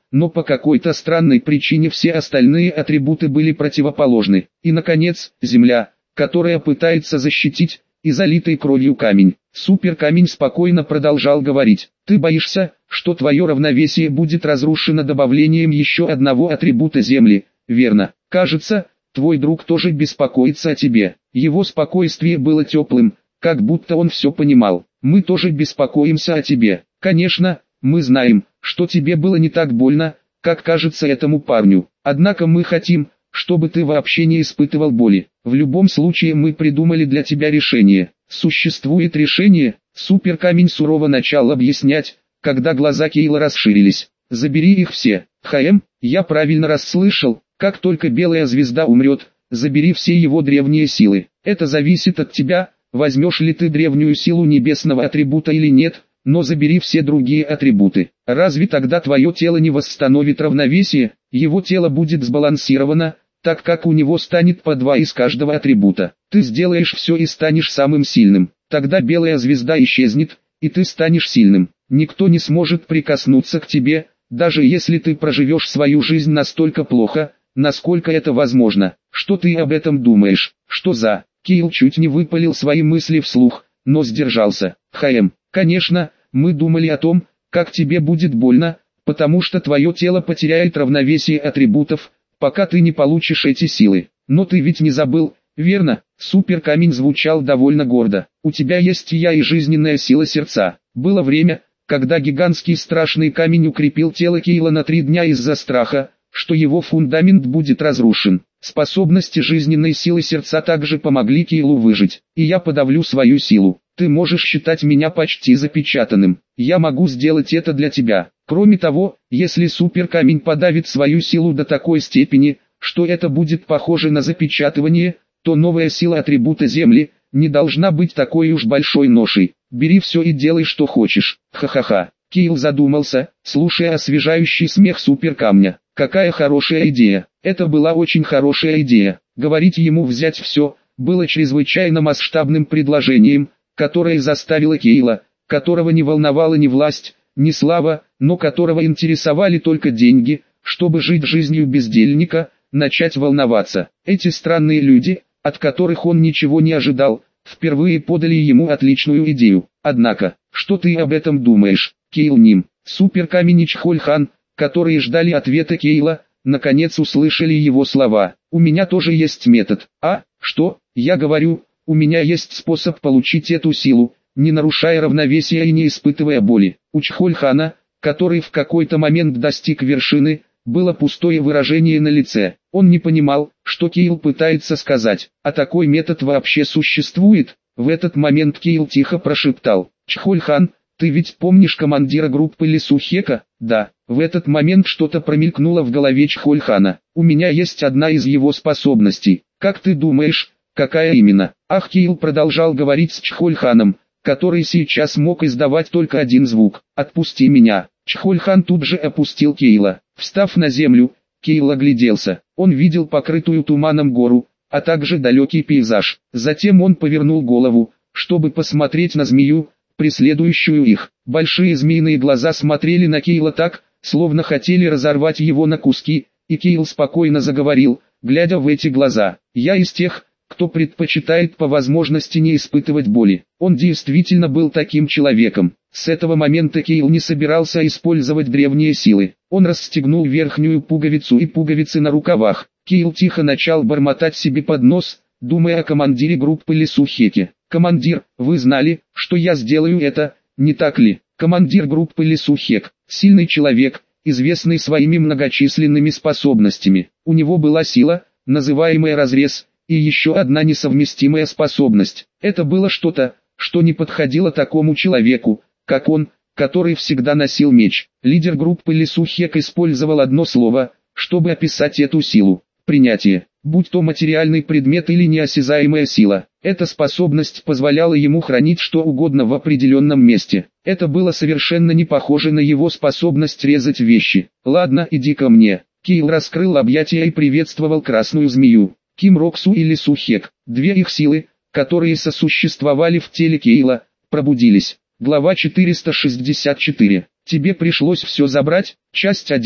но по какой-то странной причине все остальные атрибуты были противоположны. И наконец, земля, которая пытается защитить, и залитый кровью камень. Суперкамень спокойно продолжал говорить: «Ты боишься, что твое равновесие будет разрушено добавлением еще одного атрибута земли, верно? Кажется, твой друг тоже беспокоится о тебе». Его спокойствие было теплым, как будто он все понимал. «Мы тоже беспокоимся о тебе. Конечно, мы знаем, что тебе было не так больно, как кажется этому парню. Однако мы хотим, чтобы ты вообще не испытывал боли. В любом случае мы придумали для тебя решение». «Существует решение?» Суперкамень сурово начал объяснять, когда глаза Кейла расширились. «Забери их все. ХМ, я правильно расслышал, как только белая звезда умрет, забери все его древние силы. Это зависит от тебя, возьмешь ли ты древнюю силу небесного атрибута или нет, но забери все другие атрибуты. Разве тогда твое тело не восстановит равновесие? Его тело будет сбалансировано, так как у него станет по два из каждого атрибута. Ты сделаешь все и станешь самым сильным. Тогда белая звезда исчезнет, и ты станешь сильным. Никто не сможет прикоснуться к тебе, даже если ты проживешь свою жизнь настолько плохо, насколько это возможно. Что ты об этом думаешь? Что за...» Кейл чуть не выпалил свои мысли вслух, но сдержался. «ХМ, конечно, мы думали о том, как тебе будет больно, потому что твое тело потеряет равновесие атрибутов, пока ты не получишь эти силы. Но ты ведь не забыл, верно?» Суперкамень звучал довольно гордо. «У тебя есть я и жизненная сила сердца». Было время, когда гигантский страшный камень укрепил тело Кейла на три дня из-за страха, что его фундамент будет разрушен. Способности жизненной силы сердца также помогли Кейлу выжить. «И я подавлю свою силу. Ты можешь считать меня почти запечатанным. Я могу сделать это для тебя. Кроме того, если суперкамень подавит свою силу до такой степени, что это будет похоже на запечатывание, то новая сила атрибута земли не должна быть такой уж большой ношей. Бери все и делай что хочешь». Ха-ха-ха. Кейл задумался, слушая освежающий смех суперкамня. Какая хорошая идея. Это была очень хорошая идея. Говорить ему взять все, было чрезвычайно масштабным предложением, которое заставило Кейла, которого не волновала ни власть, ни слава, но которого интересовали только деньги, чтобы жить жизнью бездельника, начать волноваться. Эти странные люди, от которых он ничего не ожидал, впервые подали ему отличную идею. «Однако, что ты об этом думаешь, Кейл Ним?» Суперкамень и Чхольхан, которые ждали ответа Кейла, наконец услышали его слова. «У меня тоже есть метод». «А, что?» «Я говорю, у меня есть способ получить эту силу, не нарушая равновесия и не испытывая боли». У Чхольхана, который в какой-то момент достиг вершины, было пустое выражение на лице. Он не понимал, что Кейл пытается сказать. «А такой метод вообще существует?» В этот момент Кейл тихо прошептал: «Чхольхан, ты ведь помнишь командира группы Лисухека?» «Да». В этот момент что-то промелькнуло в голове Чхольхана. «У меня есть одна из его способностей. Как ты думаешь, какая именно?» Ах, Кейл продолжал говорить с Чхольханом, который сейчас мог издавать только один звук. «Отпусти меня». Чхольхан тут же опустил Кейла. Встав на землю, Кейл огляделся. Он видел покрытую туманом гору, а также далекий пейзаж. Затем он повернул голову, чтобы посмотреть на змею, преследующую их. Большие змеиные глаза смотрели на Кейла так, словно хотели разорвать его на куски, и Кейл спокойно заговорил, глядя в эти глаза: «Я из тех, кто предпочитает по возможности не испытывать боли». Он действительно был таким человеком. С этого момента Кейл не собирался использовать древние силы. Он расстегнул верхнюю пуговицу и пуговицы на рукавах. Кейл тихо начал бормотать себе под нос, думая о командире группы Лисухеке. «Командир, вы знали, что я сделаю это, не так ли?» Командир группы Лисухек, сильный человек, известный своими многочисленными способностями. У него была сила, называемая разрез, и еще одна несовместимая способность. Это было что-то, что не подходило такому человеку, как он, который всегда носил меч. Лидер группы Лисухек использовал одно слово, чтобы описать эту силу: принятие. Будь то материальный предмет или неосязаемая сила, эта способность позволяла ему хранить что угодно в определенном месте. Это было совершенно не похоже на его способность резать вещи. «Ладно, иди ко мне». Кейл раскрыл объятия и приветствовал красную змею. Ким Роксу и Лисухек, две их силы, которые сосуществовали в теле Кейла, пробудились. Глава четыреста шестьдесят четыре. Тебе пришлось все забрать. Часть один.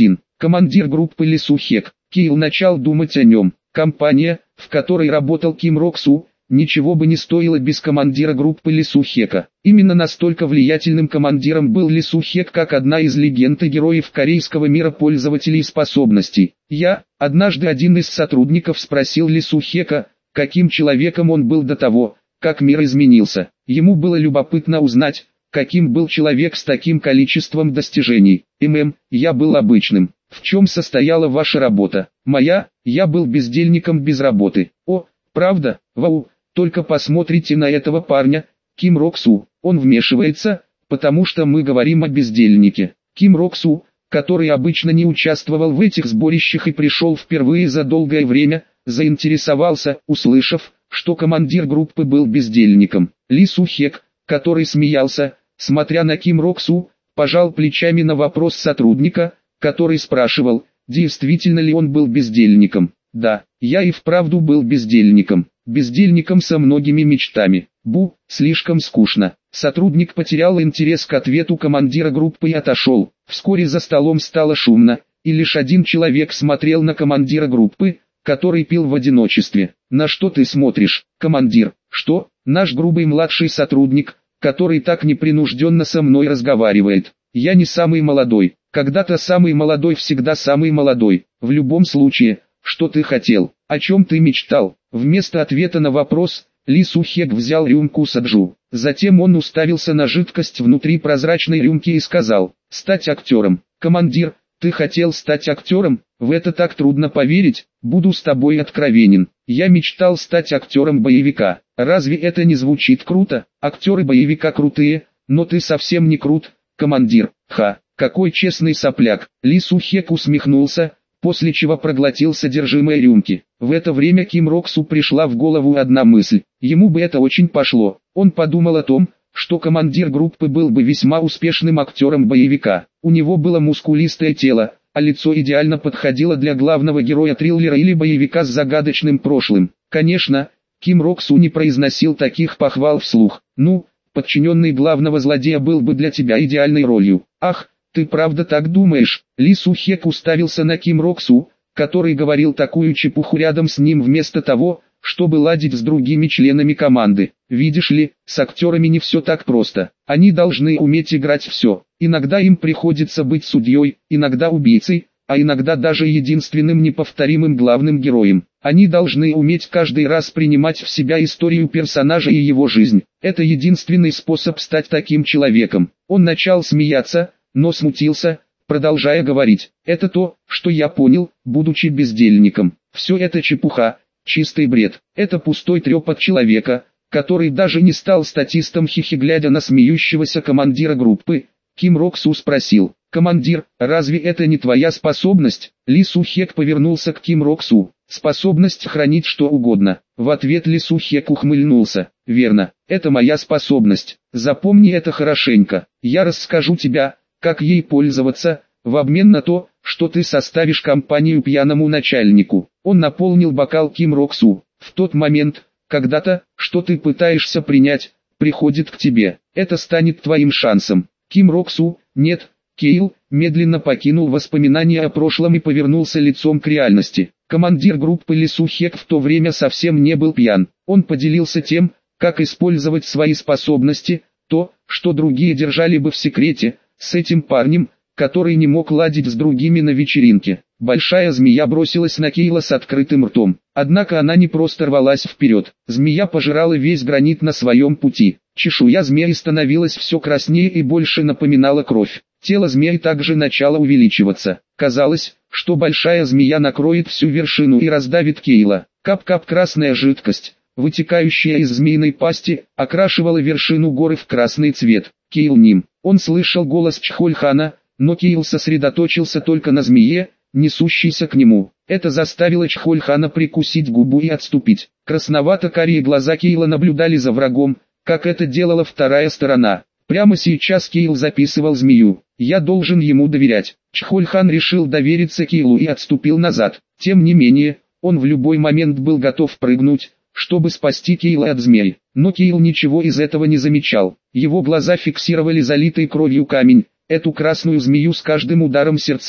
Командир группы Ли Су-хек. Кейл начал думать о нем. Компания, в которой работал Ким Рок-су, ничего бы не стоило без командира группы Ли Су-хека. Именно настолько влиятельным командиром был Ли Су-хек, как одна из легенд и героев корейского мира пользователей способностей. Я, однажды один из сотрудников спросил Ли Су-хека, каким человеком он был до того, как мир изменился. Ему было любопытно узнать, каким был человек с таким количеством достижений. ММ, я был обычным. В чем состояла ваша работа? Моя, я был бездельником без работы. О, правда, вау, только посмотрите на этого парня, Ким Рок-су. Он вмешивается, потому что мы говорим о бездельнике. Ким Рок-су, который обычно не участвовал в этих сборищах и пришел впервые за долгое время, заинтересовался, услышав, что командир группы был бездельником. Ли Су-хек, который смеялся, смотря на Ким Рок-су, пожал плечами на вопрос сотрудника, который спрашивал, действительно ли он был бездельником. Да, я и вправду был бездельником, бездельником со многими мечтами. Бу, слишком скучно. Сотрудник потерял интерес к ответу командира группы и отошел. Вскоре за столом стало шумно, и лишь один человек смотрел на командира группы, который пил в одиночестве. На что ты смотришь, командир? Что? Наш грубый младший сотрудник, который так непринужденно со мной разговаривает. Я не самый молодой. Когда-то самый молодой всегда самый молодой. В любом случае, что ты хотел? О чем ты мечтал? Вместо ответа на вопрос, Ли Су-хек взял рюмку соджу. Затем он уставился на жидкость внутри прозрачной рюмки и сказал, стать актером. Командир, ты хотел стать актером? В это так трудно поверить, буду с тобой откровенен. Я мечтал стать актером боевика. Разве это не звучит круто? Актеры боевика крутые, но ты совсем не крут, командир. Ха, какой честный сопляк. Ли Су-хек усмехнулся, после чего проглотил содержимое рюмки. В это время Ким Рок-су пришла в голову одна мысль. Ему бы это очень пошло. Он подумал о том, что командир группы был бы весьма успешным актером боевика. У него было мускулистое тело, а лицо идеально подходило для главного героя триллера или боевика с загадочным прошлым. Конечно, Ким Рок-су не произносил таких похвал вслух. Ну, подчиненный главного злодея был бы для тебя идеальной ролью. Ах, ты правда так думаешь? Ли Су-хек уставился на Ким Рок-су, который говорил такую чепуху рядом с ним вместо того, чтобы ладить с другими членами команды. Видишь ли, с актерами не все так просто. Они должны уметь играть все. Иногда им приходится быть судьей, иногда убийцей, а иногда даже единственным неповторимым главным героем. Они должны уметь каждый раз принимать в себя историю персонажа и его жизнь. Это единственный способ стать таким человеком. Он начал смеяться, но смутился, продолжая говорить. Это то, что я понял, будучи бездельником. Все это чепуха, чистый бред. Это пустой треп от человека, который даже не стал статистом, хихи глядя на смеющегося командира группы. Ким Рок-су спросил, командир, разве это не твоя способность? Ли Су-хек повернулся к Ким Рок-су. Способность хранить что угодно. В ответ Ли Су-хек ухмыльнулся. Верно, это моя способность. Запомни это хорошенько. Я расскажу тебе, как ей пользоваться, в обмен на то, что ты составишь компанию пьяному начальнику. Он наполнил бокал Ким Рок-су. В тот момент, когда то, что ты пытаешься принять, приходит к тебе, это станет твоим шансом. Ким Рок-су, нет, Кейл, медленно покинул воспоминания о прошлом и повернулся лицом к реальности. Командир группы Ли Су-хек в то время совсем не был пьян. Он поделился тем, как использовать свои способности, то, что другие держали бы в секрете, с этим парнем, который не мог ладить с другими на вечеринке. Большая змея бросилась на Кейла с открытым ртом. Однако она не просто рвалась вперед. Змея пожирала весь гранит на своем пути. Чешуя змеи становилась все краснее и больше напоминала кровь. Тело змеи также начало увеличиваться. Казалось, что большая змея накроет всю вершину и раздавит Кейла. Кап-кап красная жидкость, вытекающая из змеиной пасти, окрашивала вершину горы в красный цвет. Кейл ним. Он слышал голос Чхольхана, но Кейл сосредоточился только на змее, несущейся к нему. Это заставило Чхольхана прикусить губу и отступить. Красновато-карие глаза Кейла наблюдали за врагом, как это делала вторая сторона. Прямо сейчас Кейл записывал змею. Я должен ему доверять. Чхольхан решил довериться Кейлу и отступил назад. Тем не менее, он в любой момент был готов прыгнуть, чтобы спасти Кейла от змей. Но Кейл ничего из этого не замечал. Его глаза фиксировали залитый кровью камень, эту красную змею с каждым ударом сердца.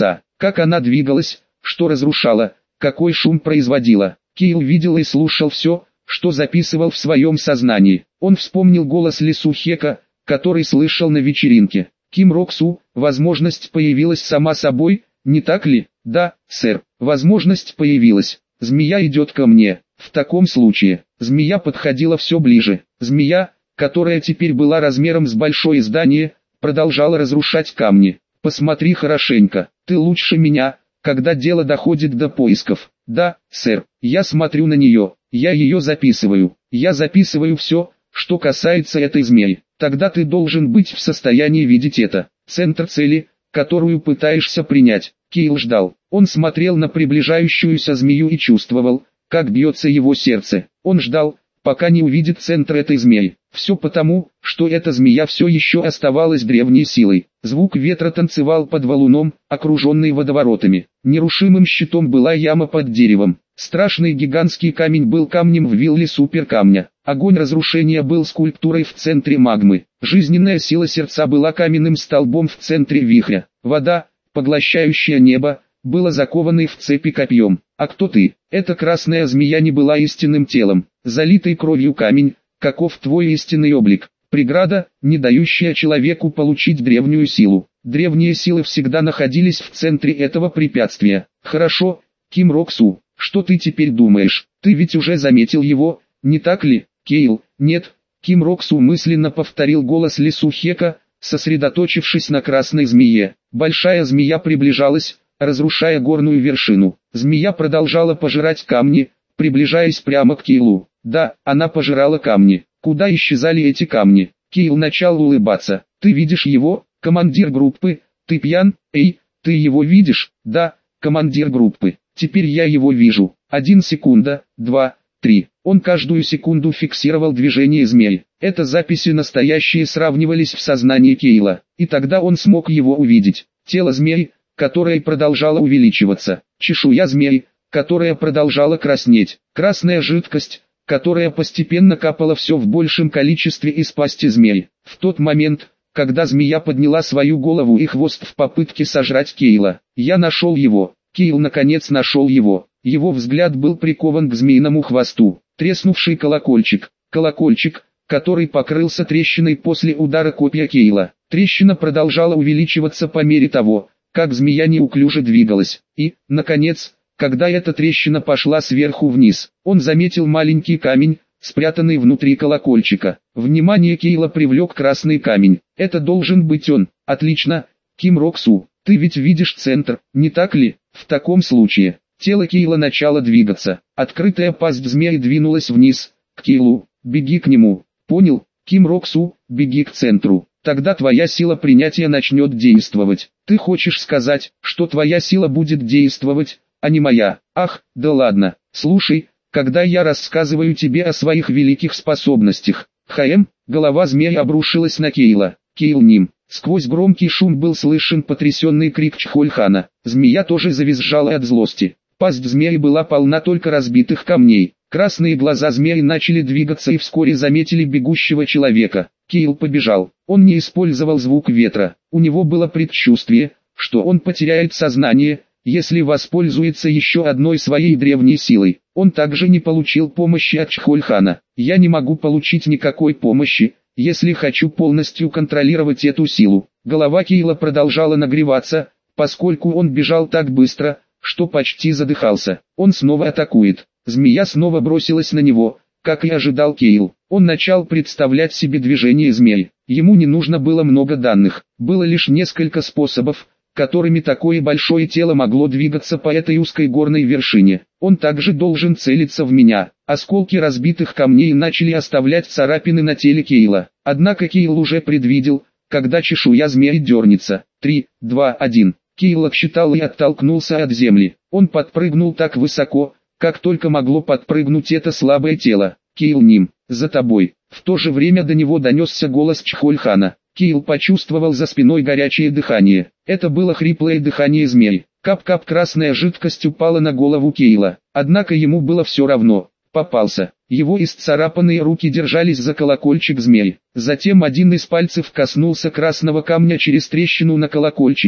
Как она двигалась, что разрушала, какой шум производила. Кейл видел и слушал все, что записывал в своем сознании. Он вспомнил голос Лису Хека, который слышал на вечеринке. Ким Рок-Су, возможность появилась сама собой, не так ли? Да, сэр, возможность появилась. Змея идет ко мне. В таком случае, змея подходила все ближе. Змея, которая теперь была размером с большое здание, продолжала разрушать камни. Посмотри хорошенько, ты лучше меня, когда дело доходит до поисков. Да, сэр, я смотрю на нее, я ее записываю. Я записываю все, что касается этой змеи. Тогда ты должен быть в состоянии видеть это. Центр цели, которую пытаешься принять. Кейл ждал. Он смотрел на приближающуюся змею и чувствовал, как бьется его сердце. Он ждал, пока не увидит центр этой змеи. Все потому, что эта змея все еще оставалась древней силой. Звук ветра танцевал под валуном, окруженный водоворотами. Нерушимым щитом была яма под деревом. Страшный гигантский камень был камнем в вилле суперкамня. Огонь разрушения был скульптурой в центре магмы. Жизненная сила сердца была каменным столбом в центре вихря. Вода, поглощающая небо, была закованной в цепи копьем. А кто ты? Эта красная змея не была истинным телом. Залитый кровью камень, каков твой истинный облик? Преграда, не дающая человеку получить древнюю силу. Древние силы всегда находились в центре этого препятствия. Хорошо, Ким Рок-Су, что ты теперь думаешь? Ты ведь уже заметил его, не так ли? Кейл, нет. Ким Рок-Су мысленно повторил голос Лису Хека, сосредоточившись на красной змее. Большая змея приближалась, разрушая горную вершину. Змея продолжала пожирать камни, приближаясь прямо к Кейлу. Да, она пожирала камни. Куда исчезали эти камни? Кейл начал улыбаться. Ты видишь его, командир группы? Ты пьян? Эй, ты его видишь? Да, командир группы. Теперь я его вижу. Один секунда, два, три. Он каждую секунду фиксировал движение змей. Это записи настоящие сравнивались в сознании Кейла. И тогда он смог его увидеть. Тело змей, которое продолжало увеличиваться. Чешуя змей, которая продолжала краснеть. Красная жидкость, которая постепенно капала все в большем количестве из пасти змей. В тот момент, когда змея подняла свою голову и хвост в попытке сожрать Кейла, я нашел его. Кейл наконец нашел его. Его взгляд был прикован к змеиному хвосту. Треснувший колокольчик. Колокольчик, который покрылся трещиной после удара копья Кейла. Трещина продолжала увеличиваться по мере того, как змея неуклюже двигалась. И, наконец, когда эта трещина пошла сверху вниз, он заметил маленький камень, спрятанный внутри колокольчика. Внимание Кейла привлек красный камень. Это должен быть он. Отлично, Ким Рок-Су, ты ведь видишь центр, не так ли? В таком случае, тело Кейла начало двигаться. Открытая пасть змеи двинулась вниз, к Кейлу. Беги к нему. Понял, Ким Рок-Су, беги к центру. Тогда твоя сила принятия начнет действовать. Ты хочешь сказать, что твоя сила будет действовать, а не моя? Ах, да ладно. Слушай, когда я рассказываю тебе о своих великих способностях. Хаэм, голова змеи обрушилась на Кейла. Кейл ним. Сквозь громкий шум был слышен потрясенный крик Чхольхана. Змея тоже завизжала от злости. Пасть змеи была полна только разбитых камней. Красные глаза змеи начали двигаться и вскоре заметили бегущего человека. Кейл побежал. Он не использовал звук ветра. У него было предчувствие, что он потеряет сознание, если воспользуется еще одной своей древней силой. Он также не получил помощи от Чхольхана. Я не могу получить никакой помощи, если хочу полностью контролировать эту силу. Голова Кейла продолжала нагреваться, поскольку он бежал так быстро, что почти задыхался. Он снова атакует. Змея снова бросилась на него, как и ожидал Кейл. Он начал представлять себе движение змей. Ему не нужно было много данных. Было лишь несколько способов, которыми такое большое тело могло двигаться по этой узкой горной вершине. Он также должен целиться в меня. Осколки разбитых камней начали оставлять царапины на теле Кейла. Однако Кейл уже предвидел, когда чешуя змеи дернется. три, два, один. Кейл отсчитал и оттолкнулся от земли. Он подпрыгнул так высоко, как только могло подпрыгнуть это слабое тело. Кейл ним, за тобой. В то же время до него донесся голос Чхольхана. Кейл почувствовал за спиной горячее дыхание. Это было хриплое дыхание змей. Кап-кап красная жидкость упала на голову Кейла. Однако ему было все равно. Попался. Его исцарапанные руки держались за колокольчик змей. Затем один из пальцев коснулся красного камня через трещину на колокольчике.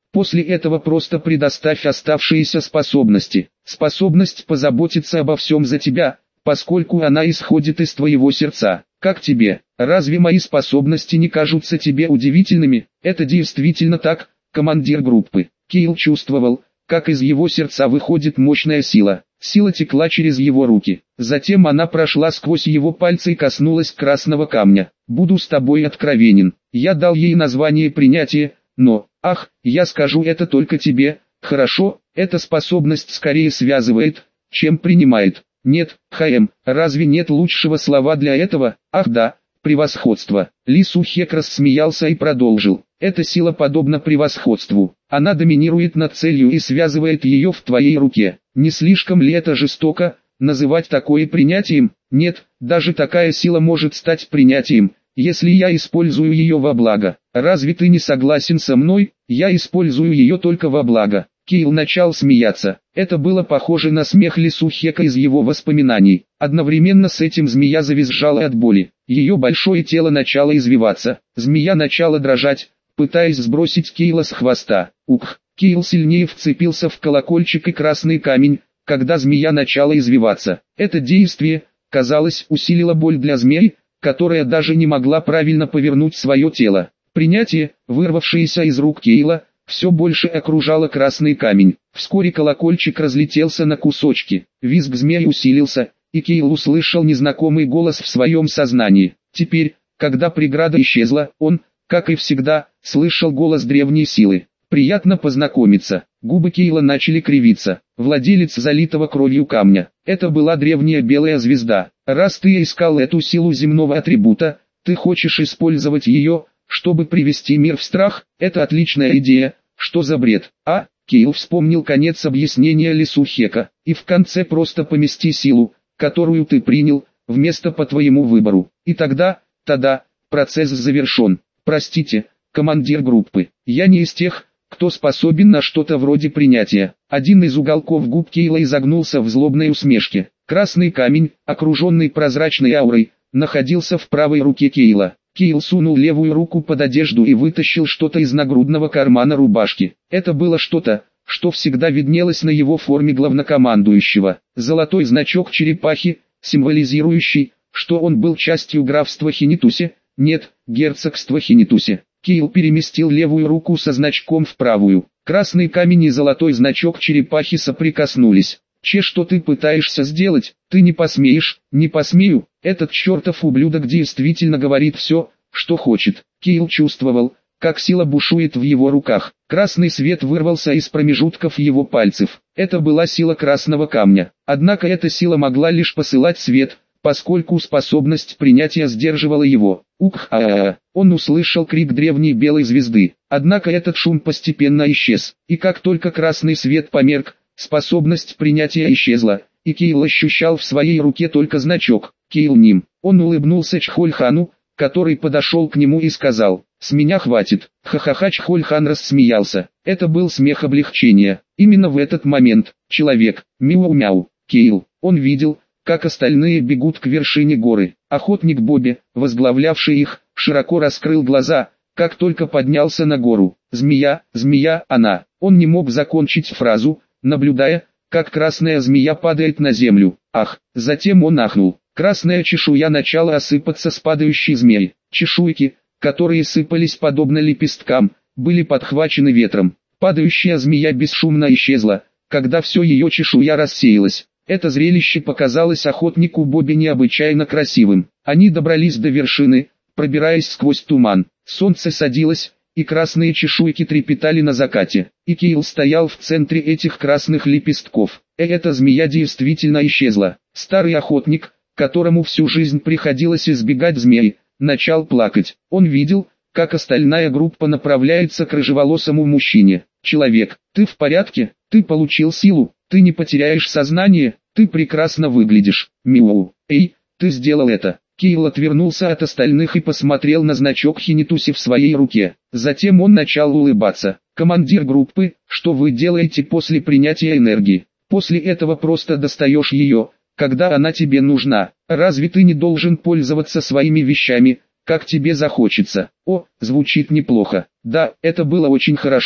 После этого просто предоставь оставшиеся способности. Способность позаботиться обо всем за тебя, поскольку она исходит из твоего сердца. Как тебе? Разве мои способности не кажутся тебе удивительными? Это действительно так, командир группы. Кейл чувствовал, как из его сердца выходит мощная сила. Сила текла через его руки. Затем она прошла сквозь его пальцы и коснулась красного камня. Буду с тобой откровенен. Я дал ей название принятия, но, ах, я скажу это только тебе, хорошо, эта способность скорее связывает, чем принимает. Нет, ХМ, разве нет лучшего слова для этого? Ах да, превосходство. Ли Сухек рассмеялся и продолжил. Эта сила подобна превосходству. Она доминирует над целью и связывает ее в твоей руке. Не слишком ли это жестоко, называть такое принятием? Нет, даже такая сила может стать принятием, если я использую ее во благо. Разве ты не согласен со мной? Я использую ее только во благо. Кейл начал смеяться. Это было похоже на смех Ли Сухека из его воспоминаний. Одновременно с этим змея завизжала от боли. Ее большое тело начало извиваться. Змея начала дрожать, пытаясь сбросить Кейла с хвоста. Ух! Кейл сильнее вцепился в колокольчик и красный камень, когда змея начала извиваться. Это действие, казалось, усилило боль для змеи, которая даже не могла правильно повернуть свое тело. Принятие, вырвавшееся из рук Кейла, все больше окружало красный камень. Вскоре колокольчик разлетелся на кусочки. Визг змеи усилился, и Кейл услышал незнакомый голос в своем сознании. Теперь, когда преграда исчезла, он, как и всегда, слышал голос древней силы. «Приятно познакомиться». Губы Кейла начали кривиться. Владелец залитого кровью камня. Это была древняя белая звезда. Раз ты искал эту силу земного атрибута, ты хочешь использовать ее, чтобы привести мир в страх? Это отличная идея. Что за бред? А? Кейл вспомнил конец объяснения Ли Сухека. И в конце просто помести силу, которую ты принял, в место по твоему выбору. И тогда, тогда, процесс завершен. Простите, командир группы, я не из тех, кто способен на что-то вроде принятия. Один из уголков губ Кейла изогнулся в злобной усмешке. Красный камень, окруженный прозрачной аурой, находился в правой руке Кейла. Кейл сунул левую руку под одежду и вытащил что-то из нагрудного кармана рубашки. Это было что-то, что всегда виднелось на его форме главнокомандующего. Золотой значок черепахи, символизирующий, что он был частью графства Хинитусе, нет, герцогства Хинитусе. Кейл переместил левую руку со значком в правую. Красный камень и золотой значок черепахи соприкоснулись. «Че, что ты пытаешься сделать? Ты не посмеешь». «Не посмею». Этот чертов ублюдок действительно говорит все, что хочет. Кейл чувствовал, как сила бушует в его руках. Красный свет вырвался из промежутков его пальцев. Это была сила красного камня. Однако эта сила могла лишь посылать свет, поскольку способность принятия сдерживала его. Ух-а-а! Он услышал крик древней белой звезды. Однако этот шум постепенно исчез. И как только красный свет померк, способность принятия исчезла, и Кейл ощущал в своей руке только значок. Кейл ним. Он улыбнулся Чхольхану, который подошел к нему и сказал: «С меня хватит». Ха-ха-ха. Чхольхан рассмеялся. Это был смех облегчения. Именно в этот момент, человек, мяу-мяу, Кейл, он видел, как остальные бегут к вершине горы. Охотник Бобби, возглавлявший их, широко раскрыл глаза, как только поднялся на гору. «Змея, змея, она». Он не мог закончить фразу, наблюдая, как красная змея падает на землю. Ах, затем он ахнул. Красная чешуя начала осыпаться с падающей змеи. Чешуйки, которые сыпались подобно лепесткам, были подхвачены ветром. Падающая змея бесшумно исчезла, когда все ее чешуя рассеялась. Это зрелище показалось охотнику Бобби необычайно красивым. Они добрались до вершины, пробираясь сквозь туман. Солнце садилось, и красные чешуйки трепетали на закате. И Кейл стоял в центре этих красных лепестков. И эта змея действительно исчезла. Старый охотник, которому всю жизнь приходилось избегать змей, начал плакать. Он видел, как остальная группа направляется к рыжеволосому мужчине. «Человек, ты в порядке? Ты получил силу? Ты не потеряешь сознание? Ты прекрасно выглядишь. Мяу. Эй, ты сделал это». Кейл отвернулся от остальных и посмотрел на значок Хинитуси в своей руке. Затем он начал улыбаться. «Командир группы, что вы делаете после принятия энергии? После этого просто достаешь ее, когда она тебе нужна. Разве ты не должен пользоваться своими вещами, как тебе захочется?» «О, звучит неплохо. Да, это было очень хорошо.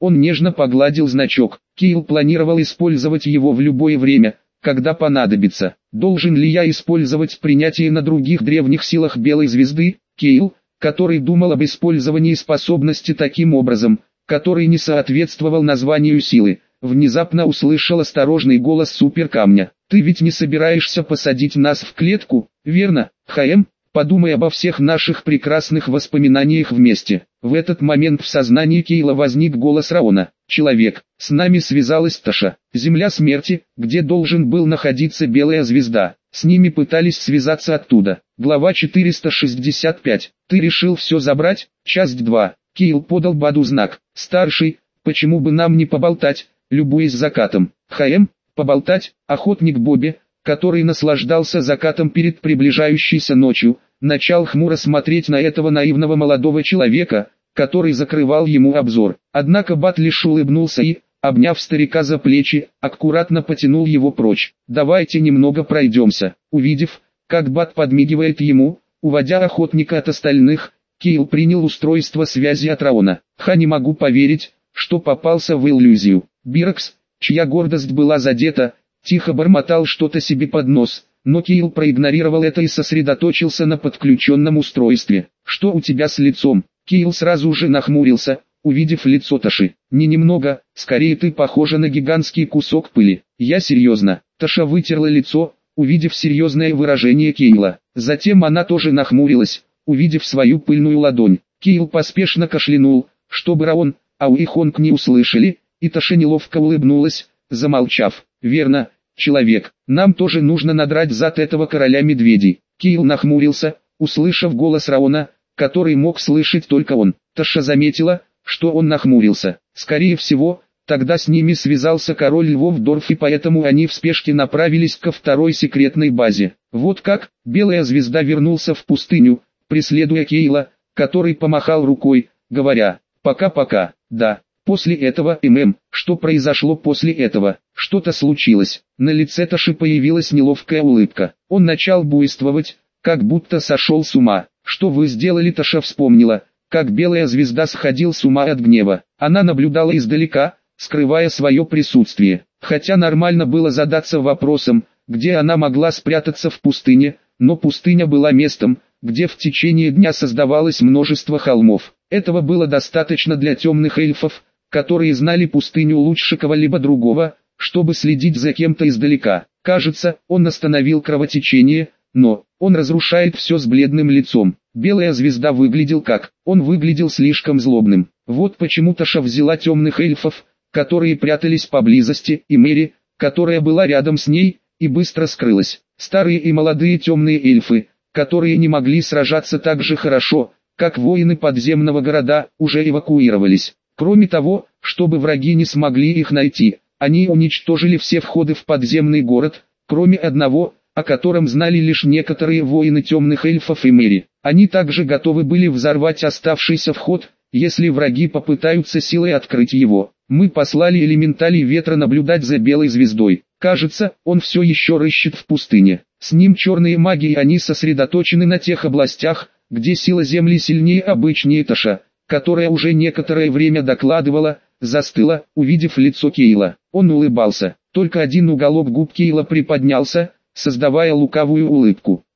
Он нежно погладил значок. Кейл планировал использовать его в любое время, когда понадобится. Должен ли я использовать принятие на других древних силах Белой Звезды? Кейл, который думал об использовании способности таким образом, который не соответствовал названию силы, внезапно услышал осторожный голос суперкамня. «Ты ведь не собираешься посадить нас в клетку, верно, ХМ? Подумай обо всех наших прекрасных воспоминаниях вместе». В этот момент в сознании Кейла возник голос Раона. «Человек, с нами связалась Таша, Земля Смерти, где должен был находиться Белая Звезда. С ними пытались связаться оттуда». Глава четыреста шестьдесят пять. «Ты решил все забрать?» Часть два. Кейл подал Баду знак. «Старший, почему бы нам не поболтать, любуясь закатом?» ХМ, поболтать. Охотник Бобби, который наслаждался закатом перед приближающейся ночью, начал хмуро смотреть на этого наивного молодого человека, который закрывал ему обзор. Однако Бат лишь улыбнулся и, обняв старика за плечи, аккуратно потянул его прочь. «Давайте немного пройдемся». Увидев, как Бат подмигивает ему, уводя охотника от остальных, Кейл принял устройство связи от Раона. «Ха, не могу поверить, что попался в иллюзию». Бирокс, чья гордость была задета, тихо бормотал что-то себе под нос, но Кейл проигнорировал это и сосредоточился на подключенном устройстве. «Что у тебя с лицом?» Кейл сразу же нахмурился, увидев лицо Таши. «Не немного, скорее ты похожа на гигантский кусок пыли». «Я серьезно». Таша вытерла лицо, увидев серьезное выражение Кейла. Затем она тоже нахмурилась, увидев свою пыльную ладонь. Кейл поспешно кашлянул, чтобы Раон, Ау и Хонг не услышали, и Таша неловко улыбнулась, замолчав. «Верно, человек, нам тоже нужно надрать зад этого короля медведей». Кейл нахмурился, услышав голос Раона, который мог слышать только он. Таша заметила, что он нахмурился. Скорее всего, тогда с ними связался король львов Дорф, и поэтому они в спешке направились ко второй секретной базе. Вот как, Белая Звезда вернулся в пустыню, преследуя Кейла, который помахал рукой, говоря: «Пока-пока». Да, после этого ММ, что произошло после этого? Что-то случилось. На лице Таши появилась неловкая улыбка. Он начал буйствовать, как будто сошел с ума. «Что вы сделали?» Таша вспомнила, как Белая Звезда сходил с ума от гнева. Она наблюдала издалека, скрывая свое присутствие. Хотя нормально было задаться вопросом, где она могла спрятаться в пустыне, но пустыня была местом, где в течение дня создавалось множество холмов. Этого было достаточно для темных эльфов, которые знали пустыню лучше кого-либо другого, чтобы следить за кем-то издалека. Кажется, он остановил кровотечение, но он разрушает все с бледным лицом. Белая Звезда выглядел как, он выглядел слишком злобным. Вот почему Таша взяла темных эльфов, которые прятались поблизости, и Мэри, которая была рядом с ней, и быстро скрылась. Старые и молодые темные эльфы, которые не могли сражаться так же хорошо, как воины подземного города, уже эвакуировались. Кроме того, чтобы враги не смогли их найти, они уничтожили все входы в подземный город, кроме одного, о котором знали лишь некоторые воины темных эльфов и Мэри. Они также готовы были взорвать оставшийся вход, если враги попытаются силой открыть его. Мы послали элементалей ветра наблюдать за Белой Звездой. Кажется, он все еще рыщет в пустыне. С ним черные маги, и они сосредоточены на тех областях, где сила Земли сильнее обычнее. Таша, которая уже некоторое время докладывала, застыла, увидев лицо Кейла. Он улыбался. Только один уголок губ Кейла приподнялся, создавая лукавую улыбку.